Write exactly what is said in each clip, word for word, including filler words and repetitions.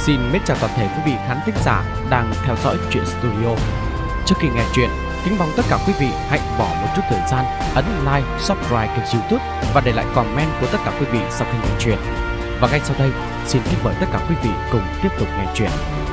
Xin mến chào toàn thể quý vị khán thính giả đang theo dõi Truyện Studio. Trước khi nghe chuyện, kính mong tất cả quý vị hãy bỏ một chút thời gian ấn like, subscribe kênh YouTube và để lại comment của tất cả quý vị sau khi nghe chuyện. Và ngay sau đây, xin kính mời tất cả quý vị cùng tiếp tục nghe chuyện.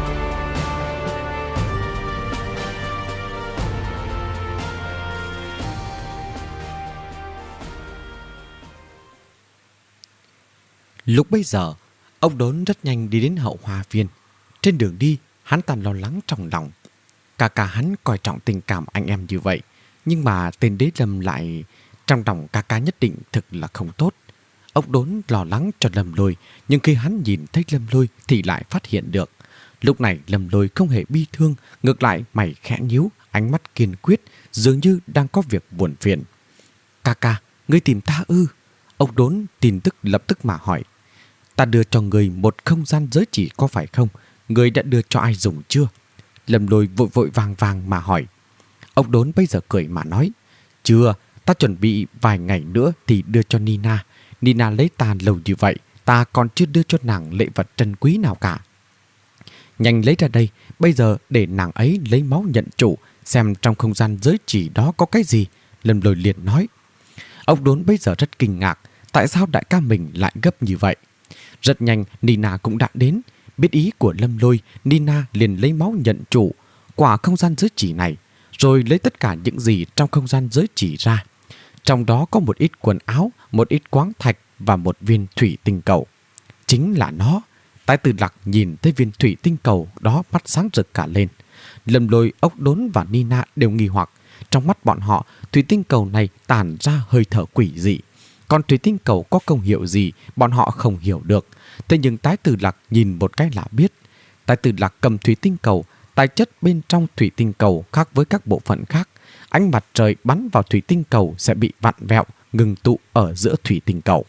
Lúc bấy giờ, ông Đốn rất nhanh đi đến Hậu Hoa Viên. Trên đường đi, hắn ta lo lắng trong lòng. Cả cả hắn coi trọng tình cảm anh em như vậy, nhưng mà tên Đế Lâm lại trong lòng ca ca nhất định thực là không tốt. Ông Đốn lo lắng cho Lâm Lôi, nhưng khi hắn nhìn thấy Lâm Lôi thì lại phát hiện được. Lúc này Lâm Lôi không hề bi thương, ngược lại mày khẽ nhíu, ánh mắt kiên quyết, dường như đang có việc buồn phiền. Ca ca, ngươi tìm ta ư? Ông Đốn tin tức lập tức mà hỏi. Ta đưa cho người một không gian giới chỉ có phải không? Người đã đưa cho ai dùng chưa? Lâm Lôi vội vội vàng vàng mà hỏi. Ông Đốn bây giờ cười mà nói. Chưa, ta chuẩn bị vài ngày nữa thì đưa cho Nina. Nina lấy ta lâu như vậy, ta còn chưa đưa cho nàng lễ vật trân quý nào cả. Nhanh lấy ra đây, bây giờ để nàng ấy lấy máu nhận chủ, xem trong không gian giới chỉ đó có cái gì. Lâm Lôi liền nói. Ông Đốn bây giờ rất kinh ngạc, tại sao đại ca mình lại gấp như vậy? Rất nhanh Nina cũng đã đến. Biết ý của Lâm Lôi, Nina liền lấy máu nhận chủ quả không gian giới chỉ này, rồi lấy tất cả những gì trong không gian giới chỉ ra. Trong đó có một ít quần áo, một ít khoáng thạch và một viên thủy tinh cầu. Chính là nó. Tài Tử Lặc nhìn thấy viên thủy tinh cầu đó mắt sáng rực cả lên. Lâm Lôi, Ốc Đốn và Nina đều nghi hoặc. Trong mắt bọn họ, thủy tinh cầu này tản ra hơi thở quỷ dị. Còn thủy tinh cầu có công hiệu gì bọn họ không hiểu được. Thế nhưng Tài Tử Lặc nhìn một cái là biết. Tài Tử Lặc cầm thủy tinh cầu, tài chất bên trong thủy tinh cầu khác với các bộ phận khác. Ánh mặt trời bắn vào thủy tinh cầu sẽ bị vặn vẹo, ngừng tụ ở giữa thủy tinh cầu.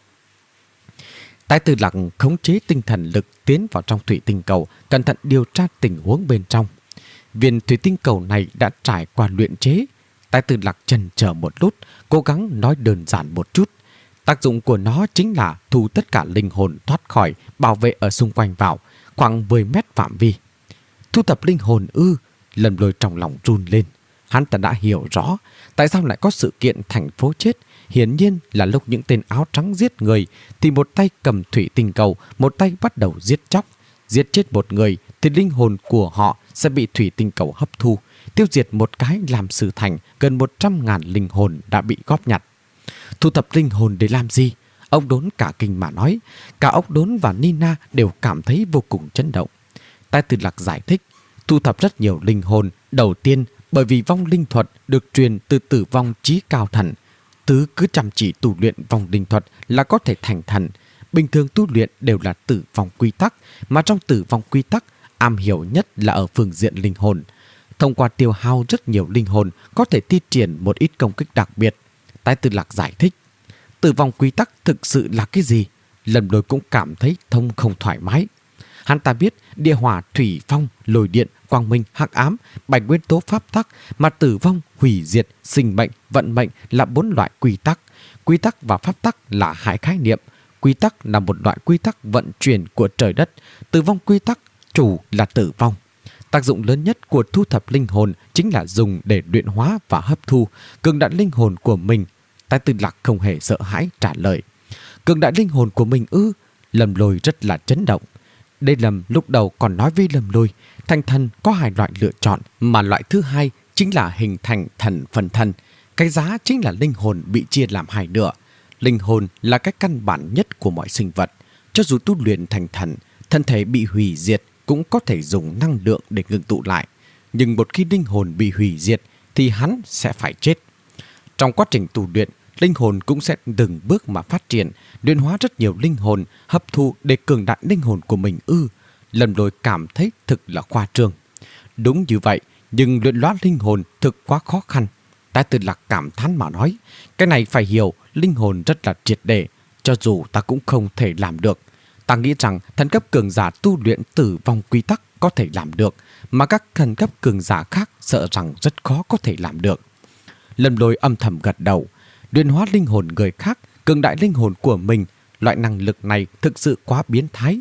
Tài Tử Lặc khống chế tinh thần lực tiến vào trong thủy tinh cầu, cẩn thận điều tra tình huống bên trong. Viên thủy tinh cầu này đã trải qua luyện chế. Tài Tử Lặc chần chờ một lúc, cố gắng nói đơn giản một chút. Tác dụng của nó chính là thu tất cả linh hồn thoát khỏi, bảo vệ ở xung quanh vào, khoảng mười mét phạm vi. Thu thập linh hồn ư? Lâm Lôi trong lòng run lên. Hắn ta đã hiểu rõ tại sao lại có sự kiện thành phố chết. Hiển nhiên là lúc những tên áo trắng giết người thì một tay cầm thủy tinh cầu, một tay bắt đầu giết chóc. Giết chết một người thì linh hồn của họ sẽ bị thủy tinh cầu hấp thu, tiêu diệt một cái làm sự thành gần một trăm ngàn linh hồn đã bị góp nhặt. Thu thập linh hồn để làm gì? Ông Đốn cả kinh mà nói. Cả ông Đốn và Nina đều cảm thấy vô cùng chấn động. Tài Tử Lặc giải thích. Thu thập rất nhiều linh hồn. Đầu tiên, bởi vì vong linh thuật được truyền từ tử vong chí cao thần. Tứ cứ chăm chỉ tu luyện vong linh thuật là có thể thành thần. Bình thường tu luyện đều là tử vong quy tắc, mà trong tử vong quy tắc, am hiểu nhất là ở phương diện linh hồn. Thông qua tiêu hao rất nhiều linh hồn, có thể thi triển một ít công kích đặc biệt. Tài Tử Lặc giải thích. Tử vong quy tắc thực sự là cái gì? Lâm Lôi cũng cảm thấy thông không thoải mái. Hắn ta biết địa hỏa, thủy, phong, lôi điện, quang minh, hắc ám, bảy nguyên tố pháp tắc, mà tử vong, hủy diệt, sinh mệnh, vận mệnh là bốn loại quy tắc. Quy tắc và pháp tắc là hai khái niệm. Quy tắc là một loại quy tắc vận chuyển của trời đất. Tử vong quy tắc chủ là tử vong. Tác dụng lớn nhất của thu thập linh hồn chính là dùng để luyện hóa và hấp thu cường đại linh hồn của mình. Tài Tử Lặc không hề sợ hãi trả lời. Cường đại linh hồn của mình ư? Lâm Lôi rất là chấn động. Đây Lâm lúc đầu còn nói với Lâm Lôi, thành thần có hai loại lựa chọn, mà loại thứ hai chính là hình thành thần phần thân. Cái giá chính là linh hồn bị chia làm hai nửa. Linh hồn là cái căn bản nhất của mọi sinh vật. Cho dù tu luyện thành thần, thân thể bị hủy diệt cũng có thể dùng năng lượng để ngưng tụ lại. Nhưng một khi linh hồn bị hủy diệt thì hắn sẽ phải chết. Trong quá trình tu luyện, linh hồn cũng sẽ từng bước mà phát triển, luyện hóa rất nhiều linh hồn, hấp thu để cường đại linh hồn của mình ư? Lâm Lôi cảm thấy thực là khoa trương. Đúng như vậy, nhưng luyện hóa linh hồn thực quá khó khăn. Tài Tử Lặc cảm thán mà nói. Cái này phải hiểu, linh hồn rất là triệt để, cho dù ta cũng không thể làm được. Ta nghĩ rằng thần cấp cường giả tu luyện tử vong quy tắc có thể làm được, mà các thần cấp cường giả khác sợ rằng rất khó có thể làm được. Lâm Lôi âm thầm gật đầu. Luyện hóa linh hồn người khác, cường đại linh hồn của mình, loại năng lực này thực sự quá biến thái.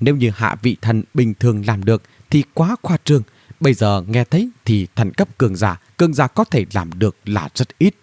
Nếu như hạ vị thần bình thường làm được thì quá khoa trương. Bây giờ nghe thấy thì thần cấp cường giả, cường giả có thể làm được là rất ít.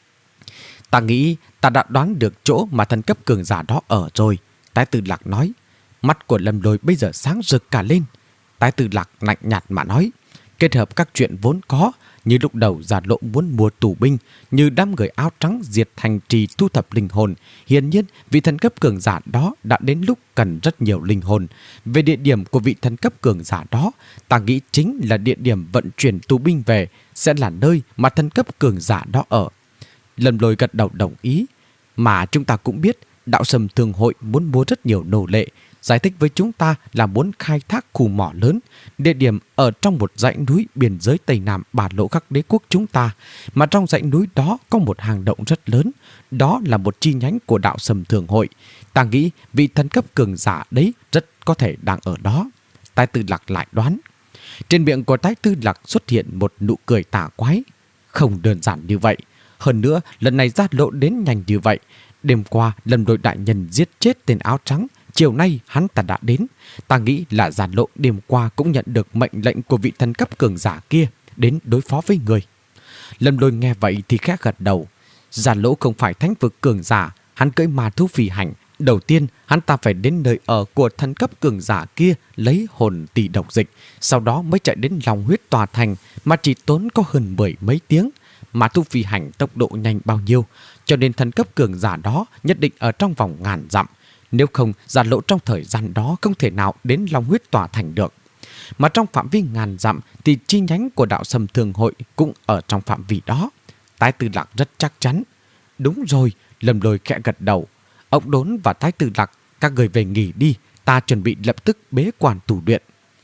Ta nghĩ ta đã đoán được chỗ mà thần cấp cường giả đó ở rồi, Tái Tư Lạc nói. Mắt của Lâm Lôi bây giờ sáng rực cả lên. Tái Tư Lạc lạnh nhạt mà nói, kết hợp các chuyện vốn có, như lúc đầu Giả Lộ muốn mua tù binh, như đám người áo trắng diệt thành trì thu thập linh hồn. Hiển nhiên, vị thần cấp cường giả đó đã đến lúc cần rất nhiều linh hồn. Về địa điểm của vị thần cấp cường giả đó, ta nghĩ chính là địa điểm vận chuyển tù binh về, sẽ là nơi mà thần cấp cường giả đó ở. Lâm Lôi gật đầu đồng ý. Mà chúng ta cũng biết, Đạo Sầm Thường Hội muốn mua rất nhiều nô lệ, giải thích với chúng ta là muốn khai thác khu mỏ lớn, địa điểm ở trong một dãy núi biên giới Tây Nam Bà Lỗ các đế quốc chúng ta, mà trong dãy núi đó có một hang động rất lớn, đó là một chi nhánh của Đạo Sầm Thường Hội. Ta nghĩ vị thần cấp cường giả đấy rất có thể đang ở đó. Tái Tư Lạc lại đoán. Trên miệng của Tái Tư Lạc xuất hiện một nụ cười tà quái. Không đơn giản như vậy. Hơn nữa, lần này Giả Lộ đến nhanh như vậy. Đêm qua, Lâm Lôi đại nhân giết chết tên áo trắng. Chiều nay hắn ta đã đến. Ta nghĩ là Giả Lộ đêm qua cũng nhận được mệnh lệnh của vị thần cấp cường giả kia đến đối phó với người. Lâm Lôi nghe vậy thì khẽ gật đầu. Giả Lộ không phải thánh vực cường giả, hắn cưỡi ma thú phi hành. Đầu tiên, hắn ta phải đến nơi ở của thần cấp cường giả kia lấy hồn tỷ độc dịch, sau đó mới chạy đến lòng huyết tòa thành, mà chỉ tốn có hơn mười mấy tiếng. Ma thú phi hành tốc độ nhanh bao nhiêu, cho nên thần cấp cường giả đó nhất định ở trong vòng ngàn dặm. Nếu không, Giả Lộ trong thời gian đó không thể nào đến Long Huyết Tòa Thành được. Mà trong phạm vi ngàn dặm thì chi nhánh của Đạo Sầm Thường Hội cũng ở trong phạm vi đó. Tái Tư Lạc rất chắc chắn. Đúng rồi, Lâm Lôi khẽ gật đầu. Ông Đốn và Tái Tư Lạc, các người về nghỉ đi, ta chuẩn bị lập tức bế quan tù luyện.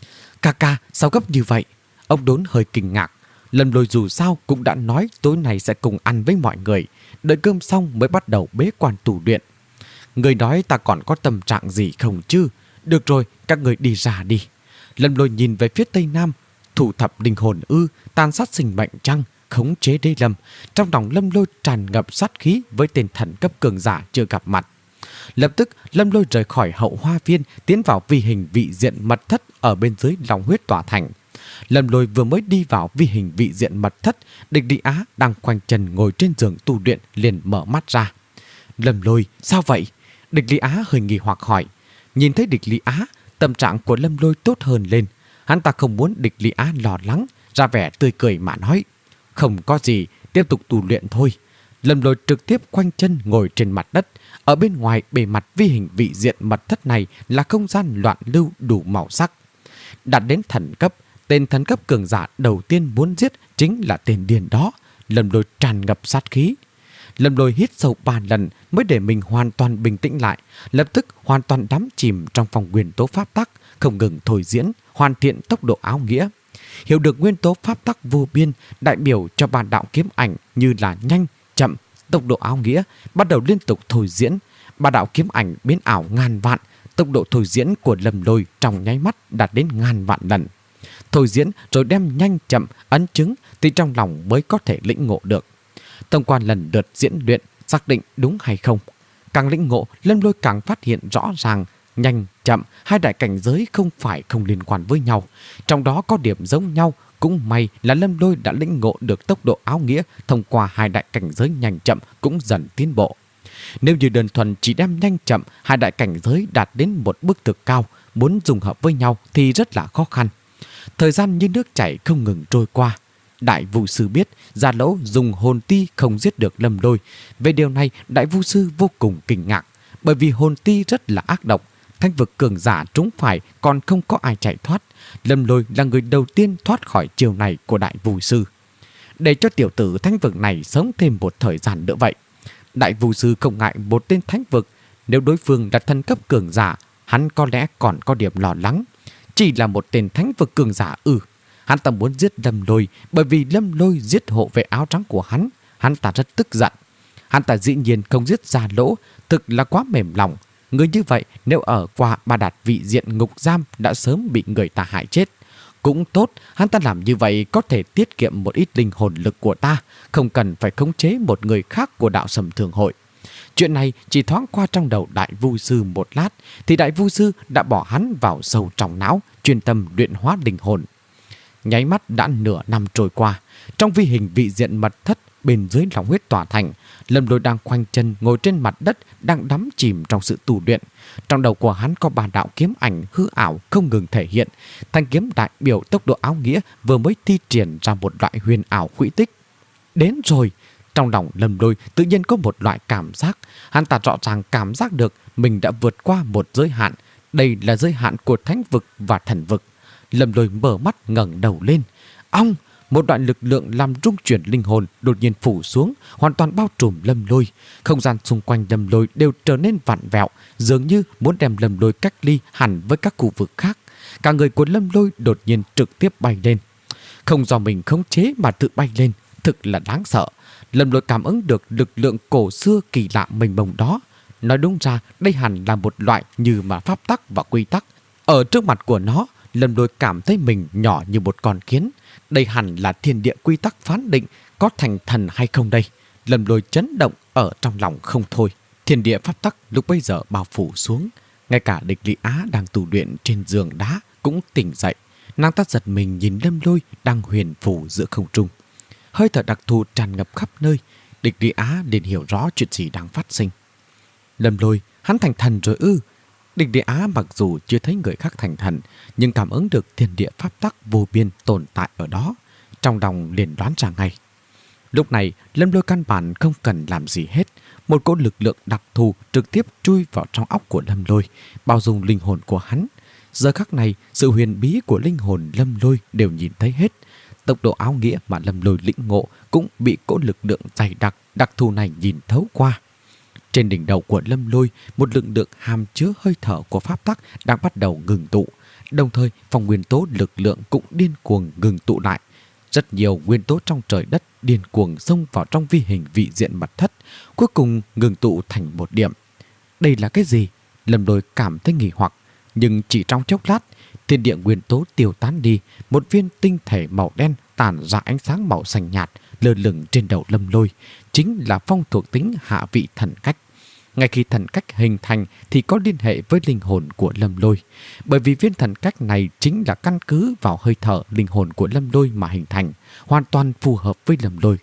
Ca ca, sao gấp như vậy? Ông Đốn hơi kinh ngạc. Lâm Lôi dù sao cũng đã nói tối nay sẽ cùng ăn với mọi người, đợi cơm xong mới bắt đầu bế quan tù luyện. Người nói ta còn có tâm trạng gì không chứ? Được rồi, các người đi ra đi. Lâm Lôi nhìn về phía tây nam. Thủ thập linh hồn ư, tàn sát sinh mệnh chăng, khống chế đế lâm. Trong lòng Lâm Lôi tràn ngập sát khí với tên thần cấp cường giả chưa gặp mặt. Lập tức Lâm Lôi rời khỏi hậu hoa viên, tiến vào vi hình vị diện mật thất ở bên dưới lòng huyết tỏa thành. Lâm Lôi vừa mới đi vào vi hình vị diện mật thất, Địch Lý Á đang khoanh chân ngồi trên giường tu luyện liền mở mắt ra. Lâm Lôi, sao vậy? Địch Lý Á hơi nghi hoặc hỏi. Nhìn thấy Địch Lý Á, tâm trạng của Lâm Lôi tốt hơn lên. Hắn ta không muốn Địch Lý Á lo lắng, ra vẻ tươi cười mà nói. Không có gì, tiếp tục tu luyện thôi. Lâm Lôi trực tiếp khoanh chân ngồi trên mặt đất. Ở bên ngoài bề mặt vi hình vị diện mật thất này là không gian loạn lưu đủ màu sắc. Đạt đến thần cấp, tên thần cấp cường giả đầu tiên muốn giết chính là tên điên đó. Lâm Lôi tràn ngập sát khí. Lâm Lôi hít sâu ba lần mới để mình hoàn toàn bình tĩnh lại, lập tức hoàn toàn đắm chìm trong phòng nguyên tố pháp tắc, không ngừng thôi diễn, hoàn thiện tốc độ áo nghĩa. Hiểu được nguyên tố pháp tắc vô biên đại biểu cho ba đạo kiếm ảnh như là nhanh, chậm, tốc độ áo nghĩa, bắt đầu liên tục thôi diễn. Ba đạo kiếm ảnh biến ảo ngàn vạn, tốc độ thôi diễn của Lâm Lôi trong nháy mắt đạt đến ngàn vạn lần. Thôi diễn rồi đem nhanh chậm ấn chứng thì trong lòng mới có thể lĩnh ngộ được. Thông qua lần lượt diễn luyện, xác định đúng hay không. Càng lĩnh ngộ, Lâm Lôi càng phát hiện rõ ràng, nhanh, chậm, hai đại cảnh giới không phải không liên quan với nhau. Trong đó có điểm giống nhau, cũng may là Lâm Lôi đã lĩnh ngộ được tốc độ áo nghĩa thông qua hai đại cảnh giới nhanh chậm cũng dần tiến bộ. Nếu như đơn thuần chỉ đem nhanh chậm, hai đại cảnh giới đạt đến một bước thực cao, muốn dùng hợp với nhau thì rất là khó khăn. Thời gian như nước chảy không ngừng trôi qua. Đại Vu Sư biết Giả Lỗ dùng hồn ti không giết được Lâm Lôi. Về điều này, Đại Vu Sư vô cùng kinh ngạc, bởi vì hồn ti rất là ác độc. Thánh vực cường giả trúng phải còn không có ai chạy thoát. Lâm Lôi là người đầu tiên thoát khỏi chiều này của Đại Vu Sư. Để cho tiểu tử thánh vực này sống thêm một thời gian nữa vậy. Đại Vu Sư không ngại một tên thánh vực. Nếu đối phương là thân cấp cường giả, hắn có lẽ còn có điểm lo lắng. Chỉ là một tên thánh vực cường giả ư? Hắn ta muốn giết Lâm Lôi, bởi vì Lâm Lôi giết hộ vệ áo trắng của hắn. Hắn ta rất tức giận. Hắn ta dĩ nhiên không giết Giả Lỗ, thực là quá mềm lòng. Người như vậy nếu ở qua Ba Đạt vị diện ngục giam đã sớm bị người ta hại chết. Cũng tốt, hắn ta làm như vậy có thể tiết kiệm một ít linh hồn lực của ta, không cần phải khống chế một người khác của Đạo Sầm Thường Hội. Chuyện này chỉ thoáng qua trong đầu Đại Vu Sư một lát thì Đại Vu Sư đã bỏ hắn vào sâu trong não, chuyên tâm luyện hóa linh hồn. Nháy mắt đã nửa năm trôi qua, trong vi hình vị diện mật thất bên dưới lòng huyết tỏa thành, Lâm Lôi đang khoanh chân ngồi trên mặt đất, đang đắm chìm trong sự tu luyện. Trong đầu của hắn có ba đạo kiếm ảnh hư ảo không ngừng thể hiện. Thanh kiếm đại biểu tốc độ áo nghĩa vừa mới thi triển ra một loại huyền ảo quỹ tích. Đến rồi! Trong lòng Lâm Lôi tự nhiên có một loại cảm giác. Hắn ta rõ ràng cảm giác được mình đã vượt qua một giới hạn. Đây là giới hạn của thánh vực và thần vực. Lâm Lôi mở mắt ngẩng đầu lên. Ong! Một đoạn lực lượng làm rung chuyển linh hồn đột nhiên phủ xuống, hoàn toàn bao trùm Lâm Lôi. Không gian xung quanh Lâm Lôi đều trở nên vặn vẹo, dường như muốn đem Lâm Lôi cách ly hẳn với các khu vực khác. Cả người của Lâm Lôi đột nhiên trực tiếp bay lên. Không do mình khống chế mà tự bay lên, thực là đáng sợ. Lâm Lôi cảm ứng được lực lượng cổ xưa kỳ lạ mênh mông đó. Nói đúng ra, đây hẳn là một loại như mà pháp tắc và quy tắc. Ở trước mặt của nó, Lâm Lôi cảm thấy mình nhỏ như một con kiến. Đây hẳn là thiên địa quy tắc phán định có thành thần hay không đây. Lâm Lôi chấn động ở trong lòng không thôi. Thiên địa pháp tắc lúc bây giờ bao phủ xuống. Ngay cả Địch Lý Á đang tù luyện trên giường đá cũng tỉnh dậy. Nàng ta giật mình nhìn Lâm Lôi đang huyền phù giữa không trung. Hơi thở đặc thù tràn ngập khắp nơi. Địch Lý Á liền hiểu rõ chuyện gì đang phát sinh. Lâm Lôi, hắn thành thần rồi ư? Địch Lý Á mặc dù chưa thấy người khác thành thần, nhưng cảm ứng được thiên địa pháp tắc vô biên tồn tại ở đó. Trong lòng liền đoán ra ngay. Lúc này, Lâm Lôi căn bản không cần làm gì hết. Một cỗ lực lượng đặc thù trực tiếp chui vào trong óc của Lâm Lôi, bao dung linh hồn của hắn. Giờ khắc này, sự huyền bí của linh hồn Lâm Lôi đều nhìn thấy hết. Tốc độ áo nghĩa mà Lâm Lôi lĩnh ngộ cũng bị cỗ lực lượng dày đặc, đặc thù này nhìn thấu qua. Trên đỉnh đầu của Lâm Lôi, một lực lượng hàm chứa hơi thở của pháp tắc đang bắt đầu ngừng tụ. Đồng thời, phòng nguyên tố lực lượng cũng điên cuồng ngừng tụ lại. Rất nhiều nguyên tố trong trời đất điên cuồng xông vào trong vi hình vị diện mật thất, cuối cùng ngừng tụ thành một điểm. Đây là cái gì? Lâm Lôi cảm thấy nghi hoặc, nhưng chỉ trong chốc lát, thiên địa nguyên tố tiêu tán đi, một viên tinh thể màu đen tản ra ánh sáng màu xanh nhạt lơ lửng trên đầu Lâm Lôi, chính là phong thuộc tính hạ vị thần cách. Ngay khi thần cách hình thành thì có liên hệ với linh hồn của Lâm Lôi, bởi vì viên thần cách này chính là căn cứ vào hơi thở linh hồn của Lâm Lôi mà hình thành, hoàn toàn phù hợp với Lâm Lôi.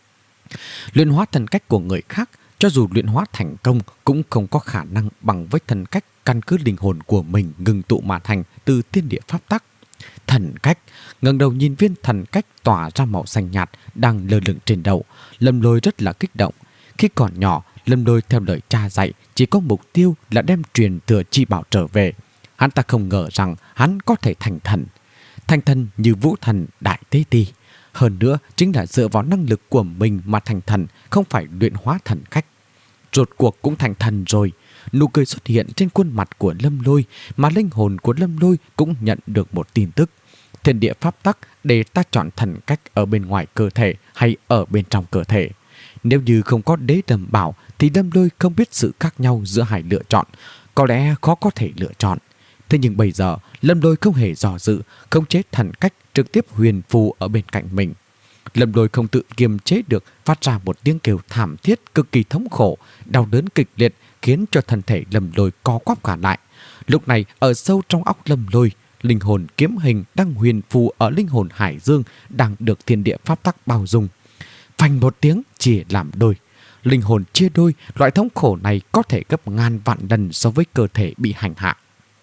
Luyện hóa thần cách của người khác, cho dù luyện hóa thành công cũng không có khả năng bằng với thần cách căn cứ linh hồn của mình ngừng tụ mà thành từ thiên địa pháp tắc. Thần cách, ngẩng đầu nhìn viên thần cách tỏa ra màu xanh nhạt đang lơ lửng trên đầu, Lâm Lôi rất là kích động. Khi còn nhỏ, Lâm Lôi theo lời cha dạy chỉ có mục tiêu là đem truyền thừa chi bảo trở về. Hắn ta không ngờ rằng hắn có thể thành thần. Thành thần như vũ thần Đại Tế Ti. Hơn nữa chính là dựa vào năng lực của mình mà thành thần, không phải luyện hóa thần cách. Rốt cuộc cũng thành thần rồi. Nụ cười xuất hiện trên khuôn mặt của Lâm Lôi, mà linh hồn của Lâm Lôi cũng nhận được một tin tức. Thiên địa pháp tắc để ta chọn thần cách ở bên ngoài cơ thể hay ở bên trong cơ thể. Nếu như không có đế đầm bảo thì Lâm Lôi không biết sự khác nhau giữa hai lựa chọn, có lẽ khó có thể lựa chọn. Thế nhưng bây giờ Lâm Lôi không hề dò dự, khống chế thần cách trực tiếp huyền phù ở bên cạnh mình. Lâm Lôi không tự kiềm chế được, phát ra một tiếng kêu thảm thiết cực kỳ thống khổ, đau đớn kịch liệt khiến cho thân thể Lâm Lôi co quắp cả lại. Lúc này ở sâu trong óc Lâm Lôi, linh hồn kiếm hình đang huyền phù ở linh hồn hải dương đang được thiên địa pháp tắc bao dung. Phanh một tiếng chia làm đôi. Linh hồn chia đôi, loại thống khổ này có thể gấp ngàn vạn lần so với cơ thể bị hành hạ.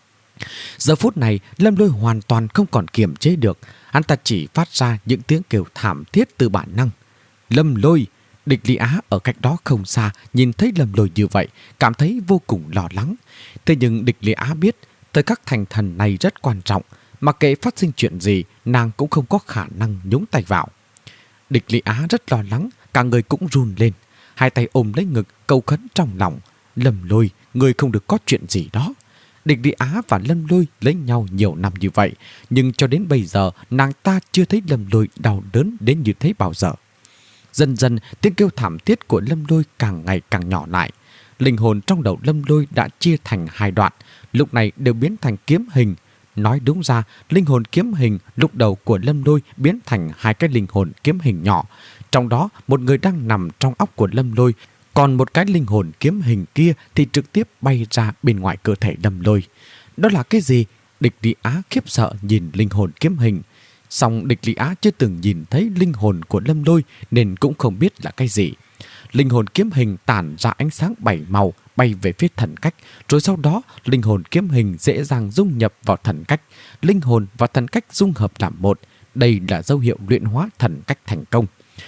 Giờ phút này, Lâm Lôi hoàn toàn không còn kiềm chế được, hắn ta chỉ phát ra những tiếng kêu thảm thiết từ bản năng. Lâm Lôi! Địch Lý Á ở cách đó không xa nhìn thấy Lâm Lôi như vậy, cảm thấy vô cùng lo lắng. Thế nhưng Địch Lý Á biết thời khắc thành thần này rất quan trọng, mặc kệ phát sinh chuyện gì, nàng cũng không có khả năng nhúng tay vào. Địch Lý Á rất lo lắng, cả người cũng run lên, hai tay ôm lấy ngực cầu khấn trong lòng. Lâm Lôi, người không được có chuyện gì đó. Địch Lý Á và Lâm Lôi lấy nhau nhiều năm như vậy, nhưng cho đến bây giờ nàng ta chưa thấy Lâm Lôi đau đớn đến như thế bao giờ. Dần dần tiếng kêu thảm thiết của Lâm Lôi càng ngày càng nhỏ lại. Linh hồn trong đầu Lâm Lôi đã chia thành hai đoạn, lúc này đều biến thành kiếm hình. Nói đúng ra, linh hồn kiếm hình lúc đầu của Lâm Lôi biến thành hai cái linh hồn kiếm hình nhỏ. Trong đó, một người đang nằm trong óc của Lâm Lôi, Còn một cái linh hồn kiếm hình kia thì trực tiếp bay ra bên ngoài cơ thể Lâm Lôi. Đó là cái gì? Địch Lý Á khiếp sợ nhìn linh hồn kiếm hình. Song Địch Lý Á chưa từng nhìn thấy linh hồn của Lâm Lôi nên cũng không biết là cái gì. Linh hồn kiếm hình tản ra ánh sáng bảy màu bay về phía thần cách, rồi sau đó linh hồn kiếm hình dễ dàng dung nhập vào thần cách. Linh hồn và thần cách dung hợp làm một. Đây là dấu hiệu luyện hóa thần cách thành công.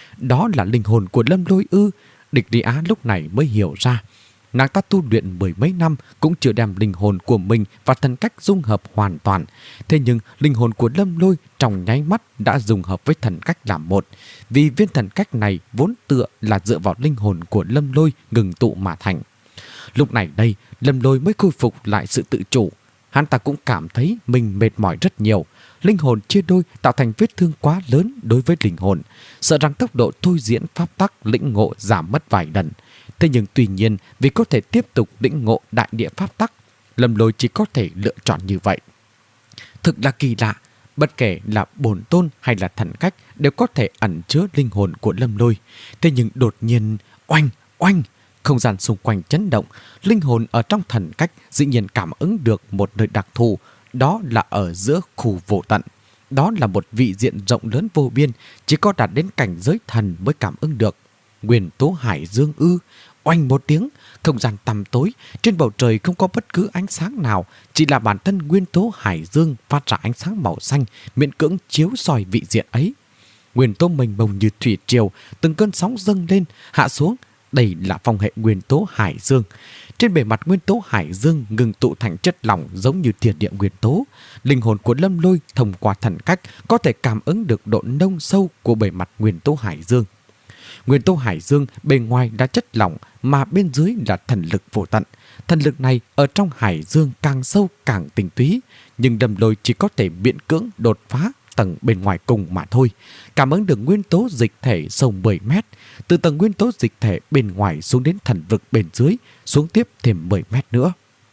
Đó là linh hồn của Lâm Lôi ư? Địch Lý Á lúc này mới hiểu ra. Nàng ta tu luyện mười mấy năm cũng chưa đem linh hồn của mình và thần cách dung hợp hoàn toàn. Thế nhưng linh hồn của Lâm Lôi trong nháy mắt đã dung hợp với thần cách làm một. Vì viên thần cách này vốn tựa là dựa vào linh hồn của Lâm Lôi ngừng tụ mà thành. Lúc này đây, Lâm Lôi mới khôi phục lại sự tự chủ. Hắn ta cũng cảm thấy mình mệt mỏi rất nhiều. Linh hồn chia đôi tạo thành vết thương quá lớn đối với linh hồn, sợ rằng tốc độ thôi diễn pháp tắc lĩnh ngộ giảm mất vài lần. Thế nhưng tuy nhiên, vì có thể tiếp tục lĩnh ngộ đại địa pháp tắc, Lâm Lôi chỉ có thể lựa chọn như vậy. Thực là kỳ lạ, bất kể là bổn tôn hay là thần cách đều có thể ẩn chứa linh hồn của Lâm Lôi. Thế nhưng đột nhiên, oanh, oanh, không gian xung quanh chấn động, linh hồn ở trong thần cách dĩ nhiên cảm ứng được một nơi đặc thù, đó là ở giữa khu vô tận. Đó là một vị diện rộng lớn vô biên, chỉ có đạt đến cảnh giới thần mới cảm ứng được. Nguyên tố hải dương ư? Oanh một tiếng, không gian tăm tối, trên bầu trời không có bất cứ ánh sáng nào, chỉ là bản thân nguyên tố hải dương phát ra ánh sáng màu xanh, miễn cưỡng chiếu soi vị diện ấy. Nguyên tố mênh mông như thủy triều, từng cơn sóng dâng lên, hạ xuống. Đây là phong hệ nguyên tố hải dương. Trên bề mặt nguyên tố hải dương ngừng tụ thành chất lỏng giống như thiên địa nguyên tố. Linh hồn của Lâm Lôi thông qua thần cách có thể cảm ứng được độ nông sâu của bề mặt nguyên tố hải dương. Nguyên tố hải dương bề ngoài là chất lỏng mà bên dưới là thần lực vô tận. Thần lực này ở trong hải dương càng sâu càng tinh túy, nhưng Lâm Lôi chỉ có thể miễn cưỡng đột phá tầng bên ngoài cùng mà thôi. Cảm ứng được nguyên tố dịch thể sâu mười mét, từ tầng nguyên tố dịch thể bên ngoài xuống đến thần vực bên dưới, xuống tiếp thêm mười mét nữa.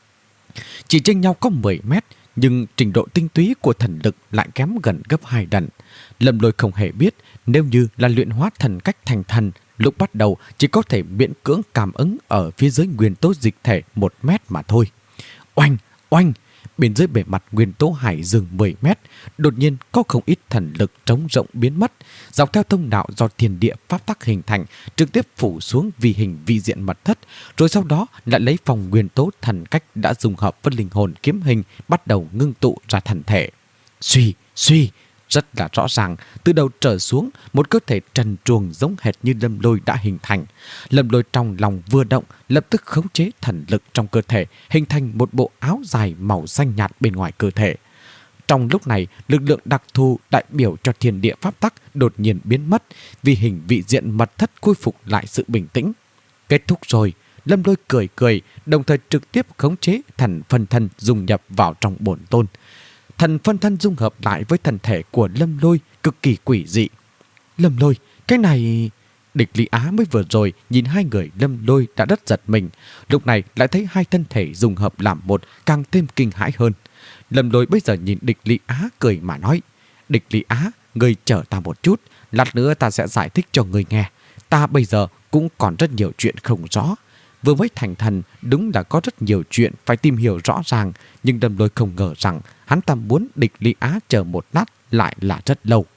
Chỉ chênh nhau có mười mét, nhưng trình độ tinh túy của thần lực lại kém gần gấp hai lần. Lâm Lôi không hề biết, nếu như là luyện hóa thần cách thành thần, lúc bắt đầu chỉ có thể miễn cưỡng cảm ứng ở phía dưới nguyên tố dịch thể một mét mà thôi. Oanh, oanh, bên dưới bề mặt nguyên tố hải dương mười mét, đột nhiên có không ít thần lực trống rộng biến mất, dọc theo thông đạo do thiên địa pháp tắc hình thành, trực tiếp phủ xuống vi hình vi diện mật thất, rồi sau đó lại lấy phòng nguyên tố thần cách đã dung hợp với linh hồn kiếm hình, bắt đầu ngưng tụ ra thần thể. Suy, suy, rất là rõ ràng, từ đầu trở xuống, một cơ thể trần truồng giống hệt như Lâm Lôi đã hình thành. Lâm Lôi trong lòng vừa động, lập tức khống chế thần lực trong cơ thể, hình thành một bộ áo dài màu xanh nhạt bên ngoài cơ thể. Trong lúc này, lực lượng đặc thù đại biểu cho thiên địa pháp tắc đột nhiên biến mất, vì hình vị diện mật thất khôi phục lại sự bình tĩnh. Kết thúc rồi, Lâm Lôi cười cười, đồng thời trực tiếp khống chế thần phân thân dung nhập vào trong bổn tôn. Thần phân thân dung hợp lại với thân thể của Lâm Lôi cực kỳ quỷ dị. Lâm Lôi, cái này... Địch Lý Á mới vừa rồi nhìn hai người Lâm Lôi đã rất giật mình, lúc này lại thấy hai thân thể dung hợp làm một, càng thêm kinh hãi hơn. Lâm Lôi bây giờ nhìn Địch Lý Á cười mà nói: Địch Lý Á, ngươi chờ ta một chút, lát nữa ta sẽ giải thích cho ngươi nghe. Ta bây giờ cũng còn rất nhiều chuyện không rõ. Vừa mới thành thần, đúng là có rất nhiều chuyện phải tìm hiểu rõ ràng, nhưng Lâm Lôi không ngờ rằng hắn ta muốn Địch Lý Á chờ một lát lại là rất lâu.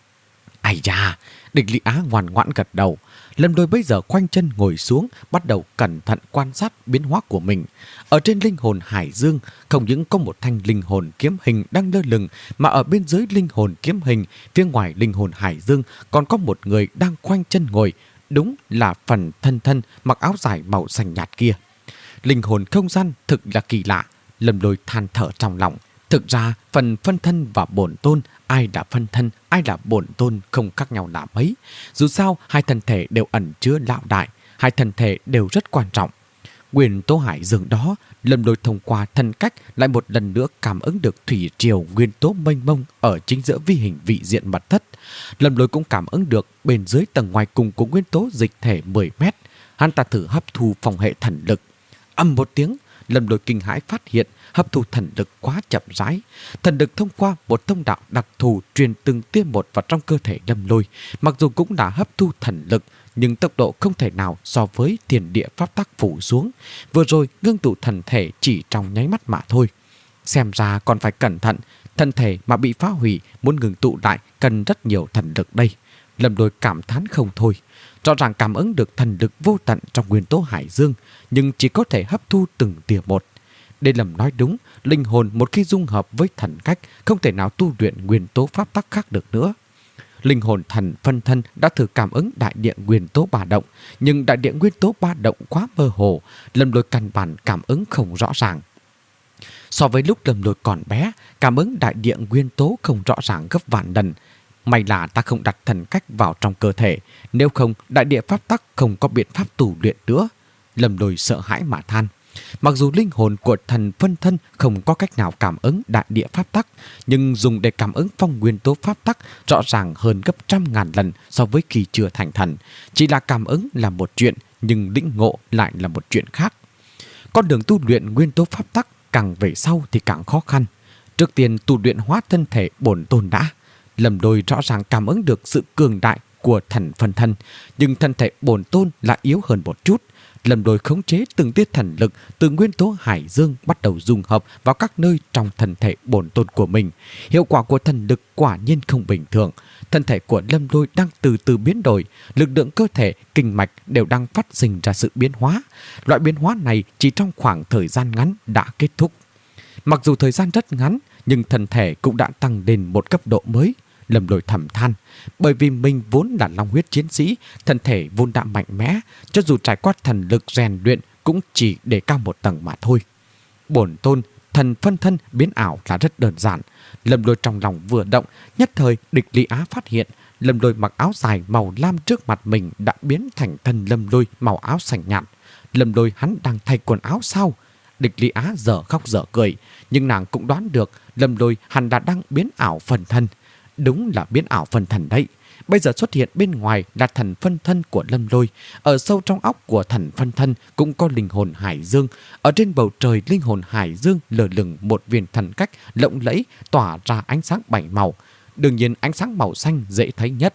Ai da, Địch Lý Á ngoan ngoãn gật đầu. Lâm Lôi bây giờ khoanh chân ngồi xuống, bắt đầu cẩn thận quan sát biến hóa của mình. Ở trên linh hồn hải dương, không những có một thanh linh hồn kiếm hình đang lơ lửng, mà ở bên dưới linh hồn kiếm hình, phía ngoài linh hồn hải dương còn có một người đang khoanh chân ngồi. Đúng là phần thân thân mặc áo dài màu xanh nhạt kia. Linh hồn không gian thực là kỳ lạ. Lâm Lôi than thở trong lòng. Thực ra phần phân thân và bổn tôn, ai là phân thân, ai là bổn tôn không khác nhau là mấy. Dù sao hai thân thể đều ẩn chứa lão đại, hai thân thể đều rất quan trọng. Nguyên tố hải dương đó, Lâm Lôi thông qua thân cách lại một lần nữa cảm ứng được thủy triều nguyên tố mênh mông ở chính giữa vi hình vị diện mật thất. Lâm Lôi cũng cảm ứng được bên dưới tầng ngoài cùng của nguyên tố dịch thể mười mét. Hắn ta thử hấp thu phòng hệ thần lực. Ầm một tiếng, Lâm Lôi kinh hãi phát hiện hấp thu thần lực quá chậm rãi. Thần lực thông qua một thông đạo đặc thù truyền từng tia một vào trong cơ thể Lâm Lôi. Mặc dù cũng đã hấp thu thần lực, nhưng tốc độ không thể nào so với thiên địa pháp tắc phủ xuống. Vừa rồi ngưng tụ thần thể chỉ trong nháy mắt mà thôi. Xem ra còn phải cẩn thận, thân thể mà bị phá hủy muốn ngừng tụ lại cần rất nhiều thần lực đây. Lâm Lôi cảm thán không thôi. Rõ ràng cảm ứng được thần lực vô tận trong nguyên tố hải dương, nhưng chỉ có thể hấp thu từng tia một. Đây Lâm nói đúng, linh hồn một khi dung hợp với thần cách không thể nào tu luyện nguyên tố pháp tắc khác được nữa. Linh hồn thần phân thân đã thử cảm ứng đại địa nguyên tố ba động, nhưng đại địa nguyên tố ba động quá mơ hồ, Lâm Lôi căn bản cảm ứng không rõ ràng. So với lúc Lâm Lôi còn bé, cảm ứng đại địa nguyên tố không rõ ràng gấp vạn lần. May là ta không đặt thần cách vào trong cơ thể, nếu không đại địa pháp tắc không có biện pháp tu luyện nữa. Lâm Lôi sợ hãi mà than. Mặc dù linh hồn của thần phân thân không có cách nào cảm ứng đại địa pháp tắc, nhưng dùng để cảm ứng phong nguyên tố pháp tắc rõ ràng hơn gấp trăm ngàn lần so với khi chưa thành thần. Chỉ là cảm ứng là một chuyện, nhưng lĩnh ngộ lại là một chuyện khác. Con đường tu luyện nguyên tố pháp tắc càng về sau thì càng khó khăn. Trước tiên tu luyện hóa thân thể bổn tôn đã. Lâm Lôi rõ ràng cảm ứng được sự cường đại của thần phân thân, nhưng thân thể bổn tôn là yếu hơn một chút. Lâm Lôi khống chế từng tiết thần lực từ nguyên tố hải dương bắt đầu dung hợp vào các nơi trong thân thể bổn tôn của mình. Hiệu quả của thần lực quả nhiên không bình thường. Thân thể của Lâm Lôi đang từ từ biến đổi, lực lượng cơ thể, kinh mạch đều đang phát sinh ra sự biến hóa. Loại biến hóa này chỉ trong khoảng thời gian ngắn đã kết thúc. Mặc dù thời gian rất ngắn, nhưng thân thể cũng đã tăng lên một cấp độ mới. Lâm Lôi thầm than, bởi vì mình vốn là long huyết chiến sĩ, thân thể vốn đã mạnh mẽ, cho dù trải qua thần lực rèn luyện cũng chỉ để cao một tầng mà thôi. Bổn tôn, thần phân thân biến ảo là rất đơn giản. Lâm Lôi trong lòng vừa động, nhất thời địch Lý Á phát hiện, Lâm Lôi mặc áo dài màu lam trước mặt mình đã biến thành thân Lâm Lôi màu áo xanh nhạt. Lâm Lôi hắn đang thay quần áo sao? Địch Lý Á dở khóc dở cười, nhưng nàng cũng đoán được Lâm Lôi hắn đã đang biến ảo phần thân. Đúng là biến ảo phân thần đấy. Bây giờ xuất hiện bên ngoài là thần phân thân của Lâm Lôi. Ở sâu trong óc của thần phân thân cũng có linh hồn hải dương. Ở trên bầu trời linh hồn hải dương lờ lửng một viên thần cách lộng lẫy tỏa ra ánh sáng bảy màu. Đương nhiên ánh sáng màu xanh dễ thấy nhất.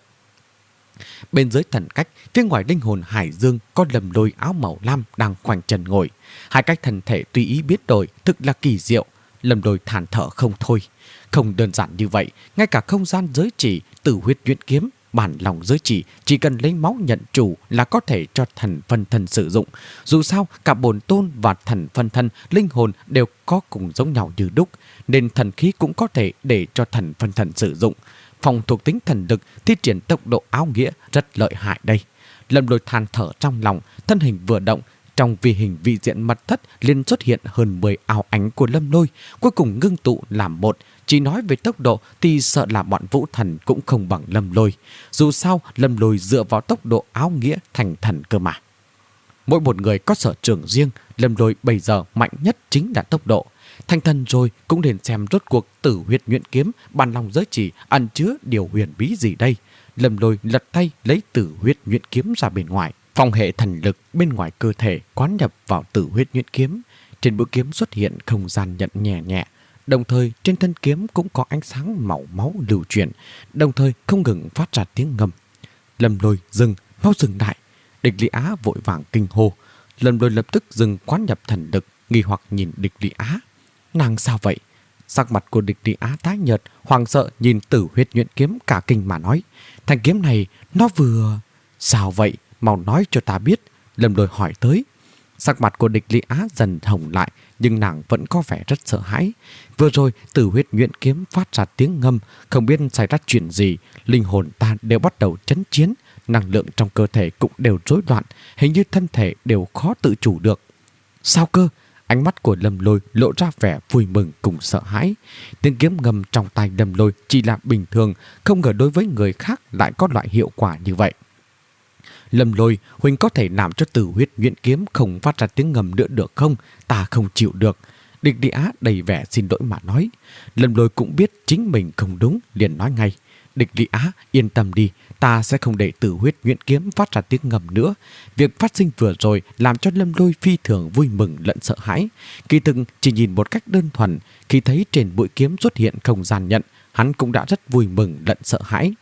Bên dưới thần cách, phía ngoài linh hồn hải dương có Lâm Lôi áo màu lam đang khoanh chân ngồi. Hai cách thần thể tùy ý biến đổi thực là kỳ diệu. Lâm Lôi than thở không thôi. Không đơn giản như vậy, ngay cả không gian giới chỉ, tử huyết nhuyễn kiếm, bản lòng giới chỉ chỉ cần lấy máu nhận chủ là có thể cho thần phân thân sử dụng. Dù sao, cả bổn tôn và thần phân thân, linh hồn đều có cùng giống nhau như đúc, nên thần khí cũng có thể để cho thần phân thân sử dụng. Phòng thuộc tính thần lực thi triển tốc độ áo nghĩa rất lợi hại đây. Lâm Lôi than thở trong lòng, thân hình vừa động, trong vi hình vị diện mật thất liền xuất hiện hơn mười ảo ảnh của Lâm Lôi, cuối cùng ngưng tụ làm một. Chỉ nói về tốc độ thì sợ là bọn vũ thần cũng không bằng Lâm Lôi. Dù sao, Lâm Lôi dựa vào tốc độ áo nghĩa thành thần cơ mà. Mỗi một người có sở trường riêng, Lâm Lôi bây giờ mạnh nhất chính là tốc độ. Thành thần rồi cũng nên xem rốt cuộc tử huyết nhuyễn kiếm, bản lòng giới chỉ ẩn chứa điều huyền bí gì đây. Lâm Lôi lật tay lấy tử huyết nhuyễn kiếm ra bên ngoài. Phong hệ thần lực bên ngoài cơ thể quán nhập vào tử huyết nhuyễn kiếm. Trên mũi kiếm xuất hiện không gian nhận nhẹ nhẹ. Đồng thời trên thân kiếm cũng có ánh sáng màu máu lưu chuyển, đồng thời không ngừng phát ra tiếng ngâm. Lâm Lôi dừng, mau dừng lại. Địch Lý Á vội vàng kinh hô. Lâm Lôi lập tức dừng quán nhập thần lực, nghi hoặc nhìn Địch Lý Á. Nàng sao vậy? Sắc mặt của Địch Lý Á tái nhợt, hoàng sợ nhìn tử huyết nhuyễn kiếm cả kinh mà nói. Thanh kiếm này nó vừa... Sao vậy? Mau nói cho ta biết. Lâm Lôi hỏi tới. Sắc mặt của Địch Lý Á dần hồng lại, nhưng nàng vẫn có vẻ rất sợ hãi. Vừa rồi tử huyết nhuyễn kiếm phát ra tiếng ngâm, không biết xảy ra chuyện gì, linh hồn ta đều bắt đầu chấn chiến, năng lượng trong cơ thể cũng đều rối loạn, hình như thân thể đều khó tự chủ được. Sao cơ? Ánh mắt của Lâm Lôi lộ ra vẻ vui mừng cùng sợ hãi. Tiếng kiếm ngâm trong tay Lâm Lôi chỉ là bình thường, không ngờ đối với người khác lại có loại hiệu quả như vậy. Lâm Lôi, huynh có thể làm cho tử huyết nhuyễn kiếm không phát ra tiếng ngầm nữa được không? Ta không chịu được. Địch Lý Á đầy vẻ xin lỗi mà nói. Lâm Lôi cũng biết chính mình không đúng, liền nói ngay. Địch Lý Á, yên tâm đi, ta sẽ không để tử huyết nhuyễn kiếm phát ra tiếng ngầm nữa. Việc phát sinh vừa rồi làm cho Lâm Lôi phi thường vui mừng lẫn sợ hãi. Kỳ thực chỉ nhìn một cách đơn thuần, khi thấy trên mũi kiếm xuất hiện không gian nhận, hắn cũng đã rất vui mừng lẫn sợ hãi.